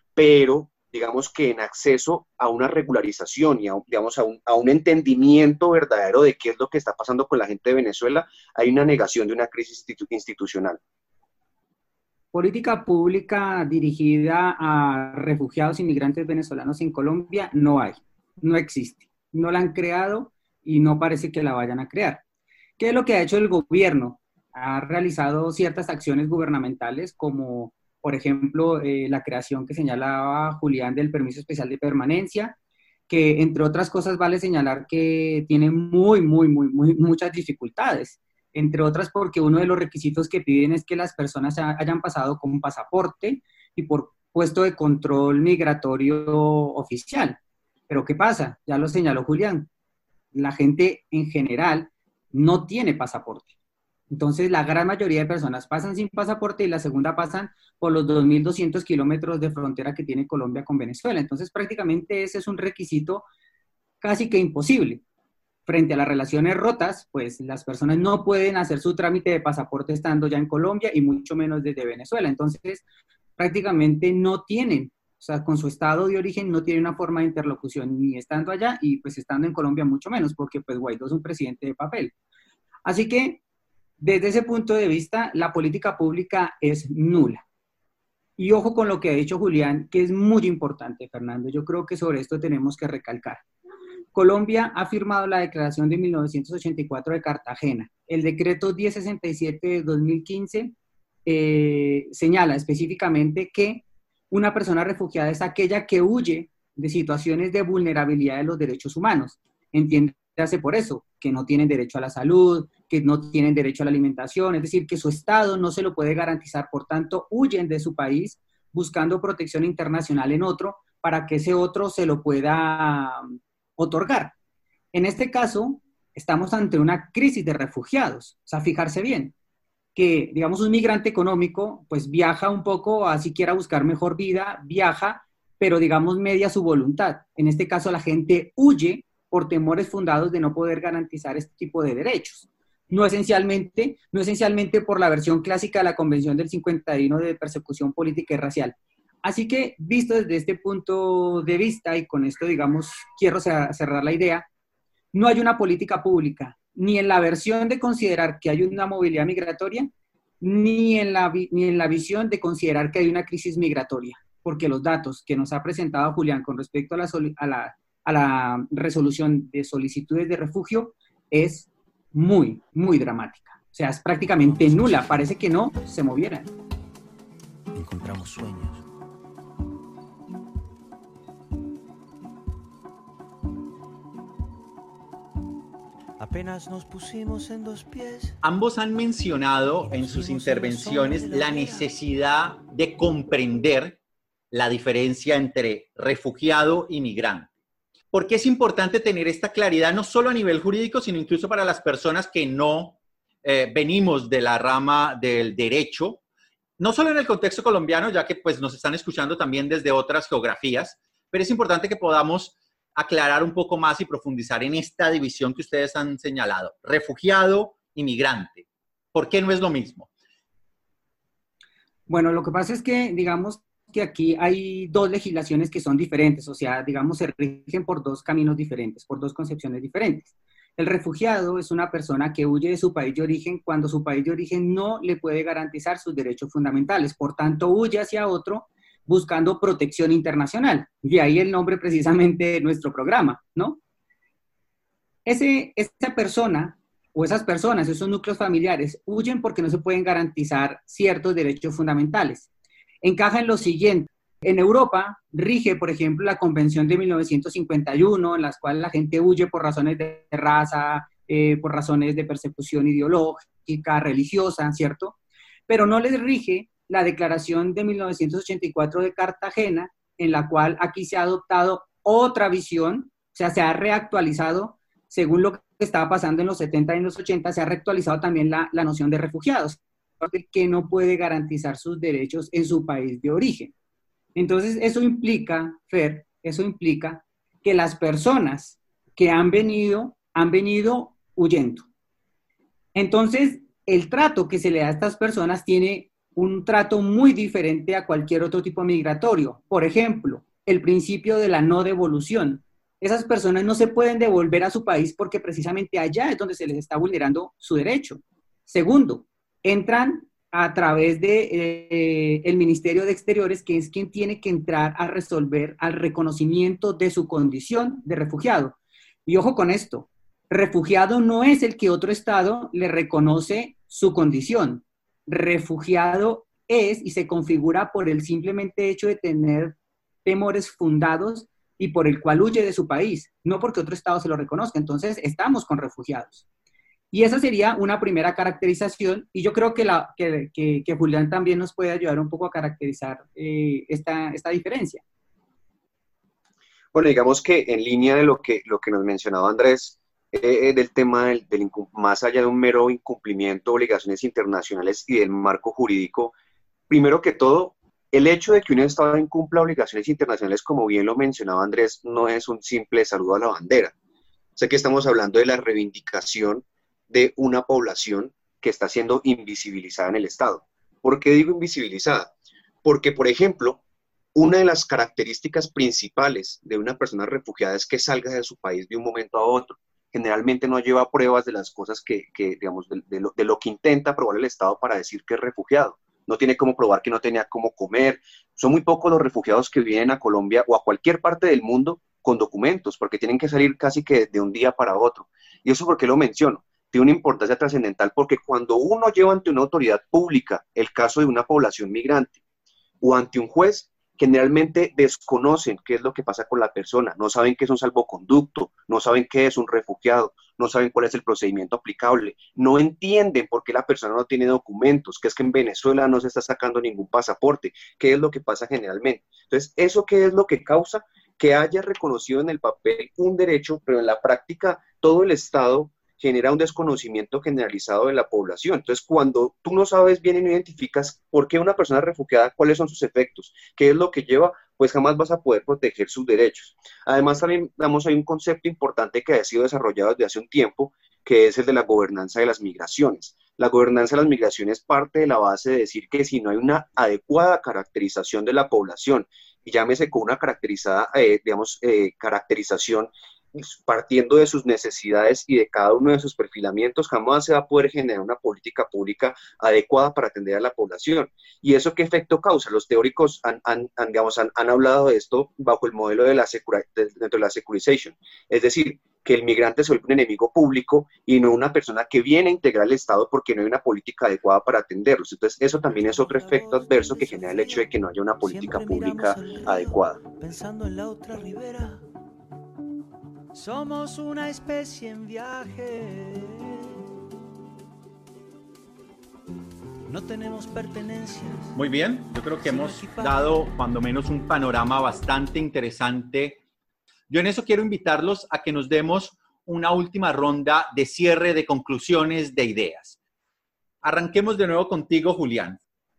pero digamos que en acceso a una regularización y a, digamos, a, un, a un entendimiento verdadero de qué es lo que está pasando con la gente de Venezuela, hay una negación de una crisis institu- institucional. Política pública dirigida a refugiados inmigrantes venezolanos en Colombia no hay, no existe. No la han creado y no parece que la vayan a crear. ¿Qué es lo que ha hecho el gobierno? Ha realizado ciertas acciones gubernamentales como, por ejemplo, eh, la creación que señalaba Julián del permiso especial de permanencia, que entre otras cosas vale señalar que tiene muy, muy, muy, muy muchas dificultades, entre otras porque uno de los requisitos que piden es que las personas hayan pasado con un pasaporte y por puesto de control migratorio oficial. Pero ¿qué pasa? Ya lo señaló Julián, la gente en general no tiene pasaporte. Entonces, la gran mayoría de personas pasan sin pasaporte y la segunda pasan por los dos mil doscientos kilómetros de frontera que tiene Colombia con Venezuela. Entonces, prácticamente ese es un requisito casi que imposible. Frente a las relaciones rotas, pues las personas no pueden hacer su trámite de pasaporte estando ya en Colombia y mucho menos desde Venezuela. Entonces, prácticamente no tienen, o sea, con su estado de origen no tienen una forma de interlocución ni estando allá y pues estando en Colombia mucho menos, porque pues Guaidó es un presidente de papel. Así que, desde ese punto de vista, la política pública es nula. Y ojo con lo que ha dicho Julián, que es muy importante, Fernando. Yo creo que sobre esto tenemos que recalcar. Colombia ha firmado la Declaración de mil novecientos ochenta y cuatro de Cartagena. El decreto diez sesenta y siete de dos mil quince eh, señala específicamente que una persona refugiada es aquella que huye de situaciones de vulnerabilidad de los derechos humanos. Entiéndase por eso, que no tienen derecho a la salud, que no tienen derecho a la alimentación, es decir, que su Estado no se lo puede garantizar, por tanto, huyen de su país buscando protección internacional en otro para que ese otro se lo pueda otorgar. En este caso, estamos ante una crisis de refugiados, o sea, fijarse bien, que, digamos, un migrante económico, pues viaja un poco a siquiera buscar mejor vida, viaja, pero, digamos, media su voluntad. En este caso, la gente huye por temores fundados de no poder garantizar este tipo de derechos. No esencialmente, no esencialmente por la versión clásica de la Convención del cincuenta y uno de persecución política y racial. Así que, visto desde este punto de vista, y con esto, digamos, quiero cerrar la idea, no hay una política pública, ni en la versión de considerar que hay una movilidad migratoria, ni en la, ni en la visión de considerar que hay una crisis migratoria, porque los datos que nos ha presentado Julián con respecto a la, a la, a la resolución de solicitudes de refugio es muy, muy dramática. O sea, es prácticamente nula, parece que no se movieran. Encontramos sueños. Apenas nos pusimos en dos pies. Ambos han mencionado en sus intervenciones la necesidad de comprender la diferencia entre refugiado y migrante. ¿Por qué es importante tener esta claridad, no solo a nivel jurídico, sino incluso para las personas que no eh, venimos de la rama del derecho, no solo en el contexto colombiano, ya que pues, nos están escuchando también desde otras geografías, pero es importante que podamos aclarar un poco más y profundizar en esta división que ustedes han señalado, refugiado y migrante. ¿Por qué no es lo mismo? Bueno, lo que pasa es que, digamos, que aquí hay dos legislaciones que son diferentes, o sea, digamos, se rigen por dos caminos diferentes, por dos concepciones diferentes. El refugiado es una persona que huye de su país de origen cuando su país de origen no le puede garantizar sus derechos fundamentales, por tanto, huye hacia otro buscando protección internacional. Y ahí el nombre precisamente de nuestro programa, ¿no? Ese, esa persona o esas personas, esos núcleos familiares, huyen porque no se pueden garantizar ciertos derechos fundamentales. Encaja en lo siguiente. En Europa rige, por ejemplo, la Convención de mil novecientos cincuenta y uno, en las cuales la gente huye por razones de raza, eh, por razones de persecución ideológica, religiosa, ¿cierto? Pero no les rige la Declaración de mil novecientos ochenta y cuatro de Cartagena, en la cual aquí se ha adoptado otra visión, o sea, se ha reactualizado, según lo que estaba pasando en los setenta y en los ochenta, se ha reactualizado también la, la noción de refugiados, que no puede garantizar sus derechos en su país de origen. Entonces, eso implica, Fer, eso implica que las personas que han venido, han venido huyendo. Entonces, el trato que se le da a estas personas tiene un trato muy diferente a cualquier otro tipo migratorio. Por ejemplo, el principio de la no devolución. Esas personas no se pueden devolver a su país porque precisamente allá es donde se les está vulnerando su derecho. Segundo, entran a través del de, eh, el Ministerio de Exteriores, que es quien tiene que entrar a resolver al reconocimiento de su condición de refugiado. Y ojo con esto, refugiado no es el que otro Estado le reconoce su condición. Refugiado es y se configura por el simplemente hecho de tener temores fundados y por el cual huye de su país, no porque otro Estado se lo reconozca. Entonces, estamos con refugiados. Y esa sería una primera caracterización, y yo creo que, la, que, que, que Julián también nos puede ayudar un poco a caracterizar eh, esta, esta diferencia. Bueno, digamos que en línea de lo que, lo que nos mencionaba Andrés, eh, del tema del, del más allá de un mero incumplimiento de obligaciones internacionales y del marco jurídico, primero que todo, el hecho de que un Estado incumpla obligaciones internacionales, como bien lo mencionaba Andrés, no es un simple saludo a la bandera. Sé que estamos hablando de la reivindicación de una población que está siendo invisibilizada en el Estado. ¿Por qué digo invisibilizada? Porque, por ejemplo, una de las características principales de una persona refugiada es que salga de su país de un momento a otro. Generalmente no lleva pruebas de las cosas que, que digamos, de, de, lo, de lo que intenta probar el Estado para decir que es refugiado. No tiene cómo probar que no tenía cómo comer. Son muy pocos los refugiados que vienen a Colombia o a cualquier parte del mundo con documentos, porque tienen que salir casi que de un día para otro. ¿Y eso por qué lo menciono? Tiene una importancia trascendental porque cuando uno lleva ante una autoridad pública el caso de una población migrante o ante un juez, generalmente desconocen qué es lo que pasa con la persona, no saben qué es un salvoconducto, no saben qué es un refugiado, no saben cuál es el procedimiento aplicable, no entienden por qué la persona no tiene documentos, que es que en Venezuela no se está sacando ningún pasaporte, qué es lo que pasa generalmente. Entonces, ¿eso qué es lo que causa? Que haya reconocido en el papel un derecho, pero en la práctica todo el Estado genera un desconocimiento generalizado de la población. Entonces, cuando tú no sabes bien y no identificas por qué una persona es refugiada, cuáles son sus efectos, qué es lo que lleva, pues jamás vas a poder proteger sus derechos. Además, también damos ahí un concepto importante que ha sido desarrollado desde hace un tiempo, que es el de la gobernanza de las migraciones. La gobernanza de las migraciones parte de la base de decir que si no hay una adecuada caracterización de la población, y llámese con una caracterizada, eh, digamos, eh, caracterización partiendo de sus necesidades y de cada uno de sus perfilamientos, jamás se va a poder generar una política pública adecuada para atender a la población. ¿Y eso qué efecto causa? Los teóricos han, han, han, digamos, han, han hablado de esto bajo el modelo de la, secura, de, dentro de la securization, es decir, que el migrante se vuelve un enemigo público y no una persona que viene a integrar el Estado porque no hay una política adecuada para atenderlos. Entonces, eso también es otro efecto adverso que genera el hecho de que no haya una política pública adecuada. Pensando en la otra ribera, somos una especie en viaje. No tenemos pertenencias. Muy bien, yo creo que hemos dado cuando menos un panorama bastante interesante. Yo en eso quiero invitarlos a que nos demos una última ronda de cierre, de conclusiones, de ideas. Arranquemos de nuevo contigo, Julián.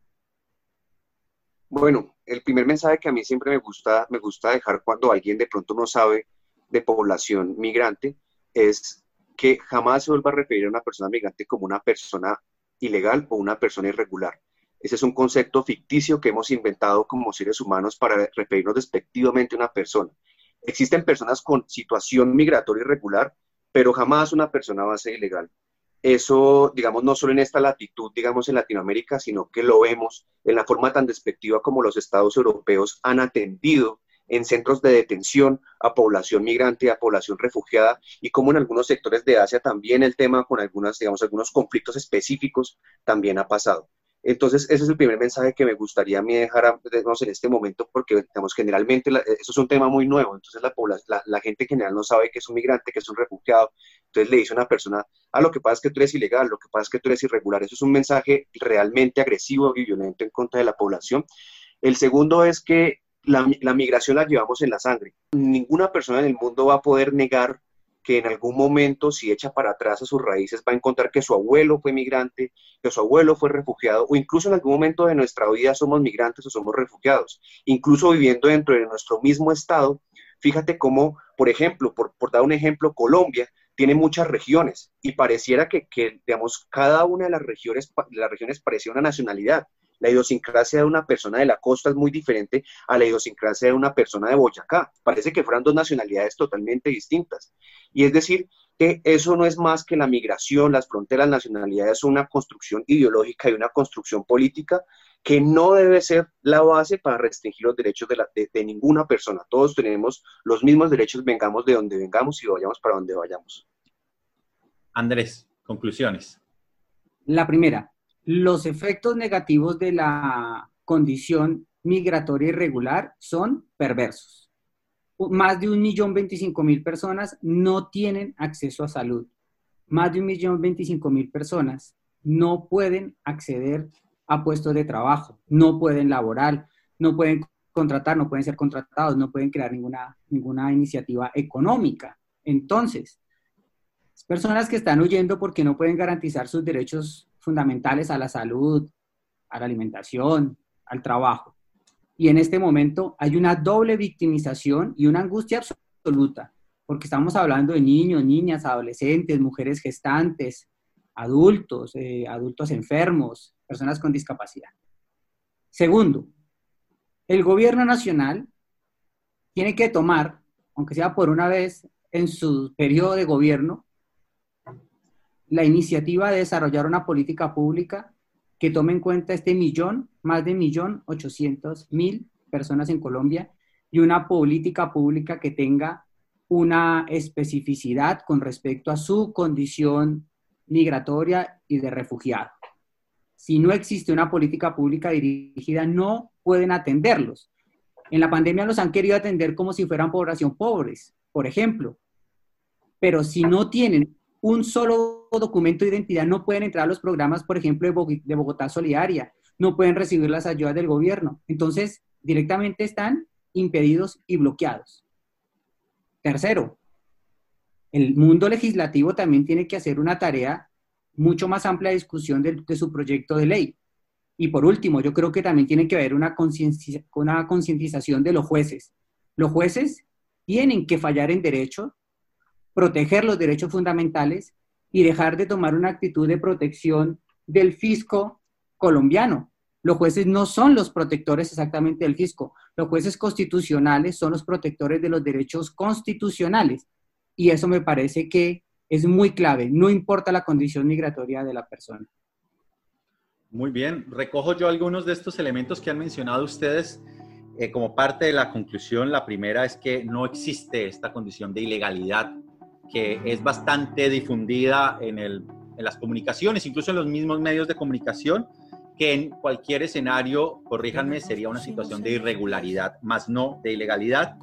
Bueno, el primer mensaje que a mí siempre me gusta, me gusta dejar cuando alguien de pronto no sabe de población migrante es que jamás se vuelva a referir a una persona migrante como una persona ilegal o una persona irregular. Ese es un concepto ficticio que hemos inventado como seres humanos para referirnos despectivamente a una persona. Existen personas con situación migratoria irregular, pero jamás una persona va a ser ilegal. Eso, digamos, no solo en esta latitud, digamos, en Latinoamérica, sino que lo vemos en la forma tan despectiva como los estados europeos han atendido en centros de detención a población migrante, a población refugiada, y como en algunos sectores de Asia también el tema con algunas, digamos, algunos conflictos específicos también ha pasado. Entonces, ese es el primer mensaje que me gustaría a mí dejar digamos, en este momento, porque digamos, generalmente la, eso es un tema muy nuevo, entonces la, la, la gente en general no sabe que es un migrante, que es un refugiado, entonces le dice a una persona, ah, lo que pasa es que tú eres ilegal, lo que pasa es que tú eres irregular. Eso es un mensaje realmente agresivo y violento en contra de la población. El segundo es que la, la migración la llevamos en la sangre. Ninguna persona en el mundo va a poder negar que en algún momento, si echa para atrás a sus raíces, va a encontrar que su abuelo fue migrante, que su abuelo fue refugiado, o incluso en algún momento de nuestra vida somos migrantes o somos refugiados, incluso viviendo dentro de nuestro mismo estado. Fíjate cómo, por ejemplo, por, por dar un ejemplo, Colombia tiene muchas regiones y pareciera que, que digamos, cada una de las regiones, las regiones parecía una nacionalidad. La idiosincrasia de una persona de la costa es muy diferente a la idiosincrasia de una persona de Boyacá. Parece que fueran dos nacionalidades totalmente distintas. Y es decir, que eso no es más que la migración, las fronteras, las nacionalidades son una construcción ideológica y una construcción política que no debe ser la base para restringir los derechos de, la, de, de ninguna persona. Todos tenemos los mismos derechos, vengamos de donde vengamos y vayamos para donde vayamos. Andrés, conclusiones. La primera. Los efectos negativos de la condición migratoria irregular son perversos. Más de un millón veinticinco mil personas no tienen acceso a salud. Más de un millón veinticinco mil personas no pueden acceder a puestos de trabajo, no pueden laborar, no pueden contratar, no pueden ser contratados, no pueden crear ninguna, ninguna iniciativa económica. Entonces, personas que están huyendo porque no pueden garantizar sus derechos fundamentales a la salud, a la alimentación, al trabajo. Y en este momento hay una doble victimización y una angustia absoluta, porque estamos hablando de niños, niñas, adolescentes, mujeres gestantes, adultos, eh, adultos enfermos, personas con discapacidad. Segundo, el gobierno nacional tiene que tomar, aunque sea por una vez en su periodo de gobierno, la iniciativa de desarrollar una política pública que tome en cuenta este millón, más de un millón ochocientos mil personas en Colombia, y una política pública que tenga una especificidad con respecto a su condición migratoria y de refugiado. Si no existe una política pública dirigida, no pueden atenderlos. En la pandemia los han querido atender como si fueran población pobres, por ejemplo, pero si no tienen un solo documento de identidad, no pueden entrar a los programas, por ejemplo, de Bogotá Solidaria, no pueden recibir las ayudas del gobierno. Entonces, directamente están impedidos y bloqueados. Tercero, el mundo legislativo también tiene que hacer una tarea mucho más amplia de discusión de, de su proyecto de ley. Y por último, yo creo que también tiene que haber una una concientización de los jueces. Los jueces tienen que fallar en derecho, proteger los derechos fundamentales y dejar de tomar una actitud de protección del fisco colombiano. Los jueces no son los protectores exactamente del fisco. Los jueces constitucionales son los protectores de los derechos constitucionales. y eso me parece que es muy clave, no importa la condición migratoria de la persona. Muy bien, recojo yo algunos de estos elementos que han mencionado ustedes eh, como parte de la conclusión. La primera es que no existe esta condición de ilegalidad, que es bastante difundida en, el, en las comunicaciones, incluso en los mismos medios de comunicación, que en cualquier escenario, corríjanme, sería una situación de irregularidad, más no de ilegalidad.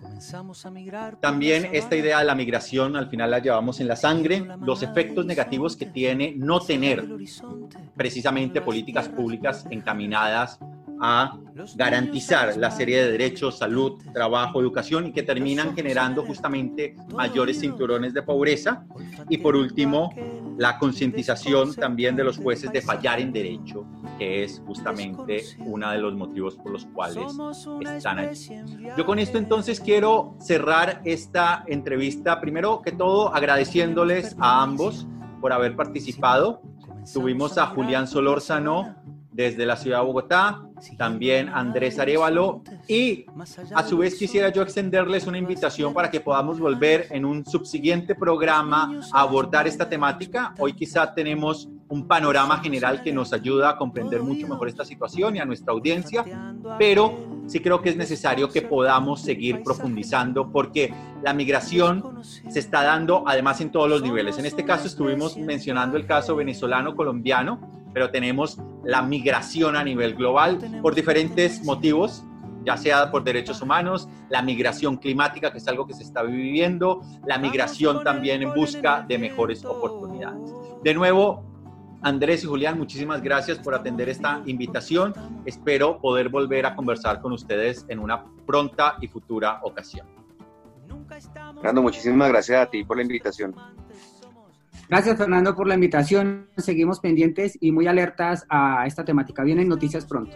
También esta idea de la migración al final la llevamos en la sangre, los efectos negativos que tiene no tener precisamente políticas públicas encaminadas a garantizar la serie de derechos, salud, trabajo, educación, y que terminan generando justamente mayores cinturones de pobreza. Y por último, la concientización también de los jueces de fallar en derecho, que es justamente uno de los motivos por los cuales están allí. Yo con esto entonces quiero cerrar esta entrevista, primero que todo agradeciéndoles a ambos por haber participado. Tuvimos a Julián Solórzano desde la ciudad de Bogotá, también Andrés Arévalo, y a su vez quisiera yo extenderles una invitación para que podamos volver en un subsiguiente programa a abordar esta temática. Hoy quizá tenemos un panorama general que nos ayuda a comprender mucho mejor esta situación y a nuestra audiencia, pero sí creo que es necesario que podamos seguir profundizando, porque la migración se está dando además en todos los niveles. En este caso estuvimos mencionando el caso venezolano-colombiano, pero tenemos la migración a nivel global por diferentes motivos, ya sea por derechos humanos, la migración climática, que es algo que se está viviendo, la migración también en busca de mejores oportunidades. De nuevo, Andrés y Julián, muchísimas gracias por atender esta invitación. Espero poder volver a conversar con ustedes en una pronta y futura ocasión. Fernando, muchísimas gracias a ti por la invitación. Gracias, Fernando, por la invitación. Seguimos pendientes y muy alertas a esta temática. Vienen noticias pronto.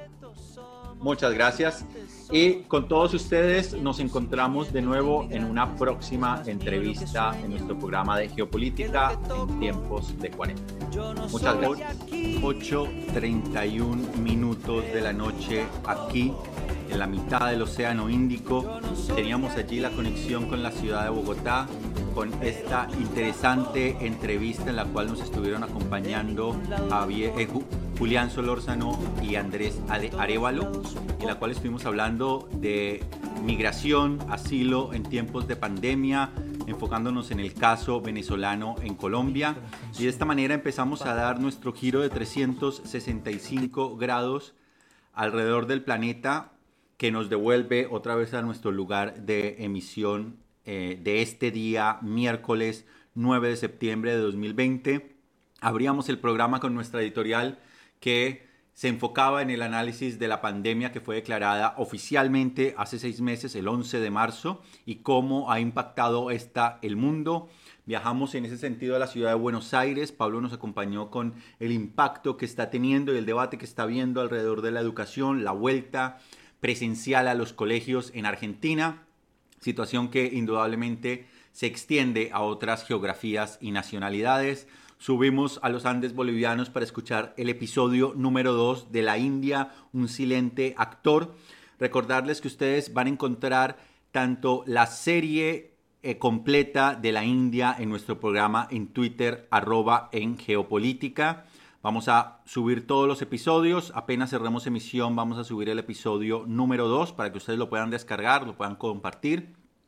Muchas gracias. Y con todos ustedes nos encontramos de nuevo en una próxima entrevista en nuestro programa de geopolítica en tiempos de cuarentena. Muchas gracias. ocho treinta y un minutos de la noche aquí en la mitad del Océano Índico. Teníamos allí la conexión con la ciudad de Bogotá, con esta interesante entrevista en la cual nos estuvieron acompañando Javier, eh, Julián Solórzano y Andrés Arévalo, en la cual estuvimos hablando de migración, asilo en tiempos de pandemia, enfocándonos en el caso venezolano en Colombia. Y de esta manera empezamos a dar nuestro giro de trescientos sesenta y cinco grados alrededor del planeta, que nos devuelve otra vez a nuestro lugar de emisión eh, de este día, miércoles nueve de septiembre de dos mil veinte. Abríamos el programa con nuestra editorial que se enfocaba en el análisis de la pandemia que fue declarada oficialmente hace seis meses, el once de marzo, y cómo ha impactado esta el mundo. Viajamos en ese sentido a la ciudad de Buenos Aires. Pablo nos acompañó con el impacto que está teniendo y el debate que está habiendo alrededor de la educación, la vuelta presencial a los colegios en Argentina, situación que indudablemente se extiende a otras geografías y nacionalidades. Subimos a los Andes bolivianos para escuchar el episodio número dos de La India, un silente actor. Recordarles que ustedes van a encontrar tanto la serie eh, completa de La India en nuestro programa en Twitter, arroba en Geopolítica. Vamos a subir todos los episodios. Apenas cerremos emisión, vamos a subir el episodio número dos para que ustedes lo puedan descargar, lo puedan compartir.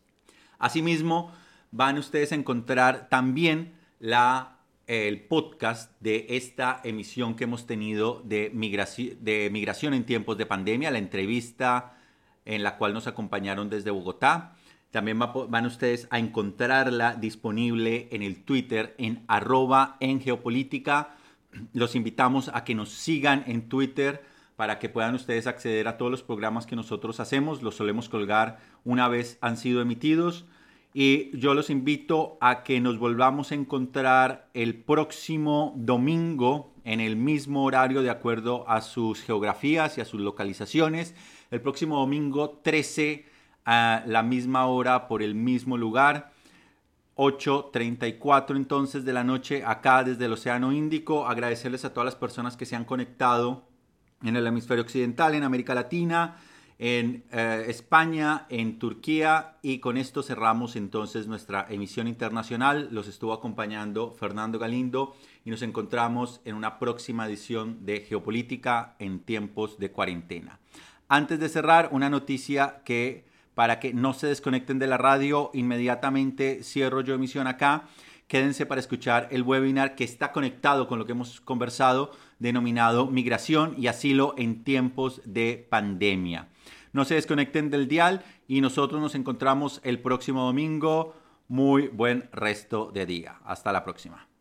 Asimismo, van ustedes a encontrar también la, el podcast de esta emisión que hemos tenido de migración, de migración en tiempos de pandemia, la entrevista en la cual nos acompañaron desde Bogotá. También va, van ustedes a encontrarla disponible en el Twitter en arroba en Geopolítica. Los invitamos a que nos sigan en Twitter para que puedan ustedes acceder a todos los programas que nosotros hacemos. Los solemos colgar una vez han sido emitidos. Y yo los invito a que nos volvamos a encontrar el próximo domingo en el mismo horario de acuerdo a sus geografías y a sus localizaciones. El próximo domingo trece a la misma hora por el mismo lugar. ocho treinta y cuatro entonces de la noche acá desde el Océano Índico. Agradecerles a todas las personas que se han conectado en el hemisferio occidental, en América Latina, en eh, España, en Turquía, y con esto cerramos entonces nuestra emisión internacional. Los estuvo acompañando Fernando Galindo y nos encontramos en una próxima edición de Geopolítica en tiempos de cuarentena. Antes de cerrar, una noticia que para que no se desconecten de la radio, inmediatamente cierro yo emisión acá. Quédense para escuchar el webinar que está conectado con lo que hemos conversado, denominado Migración y Asilo en tiempos de pandemia. No se desconecten del dial y nosotros nos encontramos el próximo domingo. Muy buen resto de día. Hasta la próxima.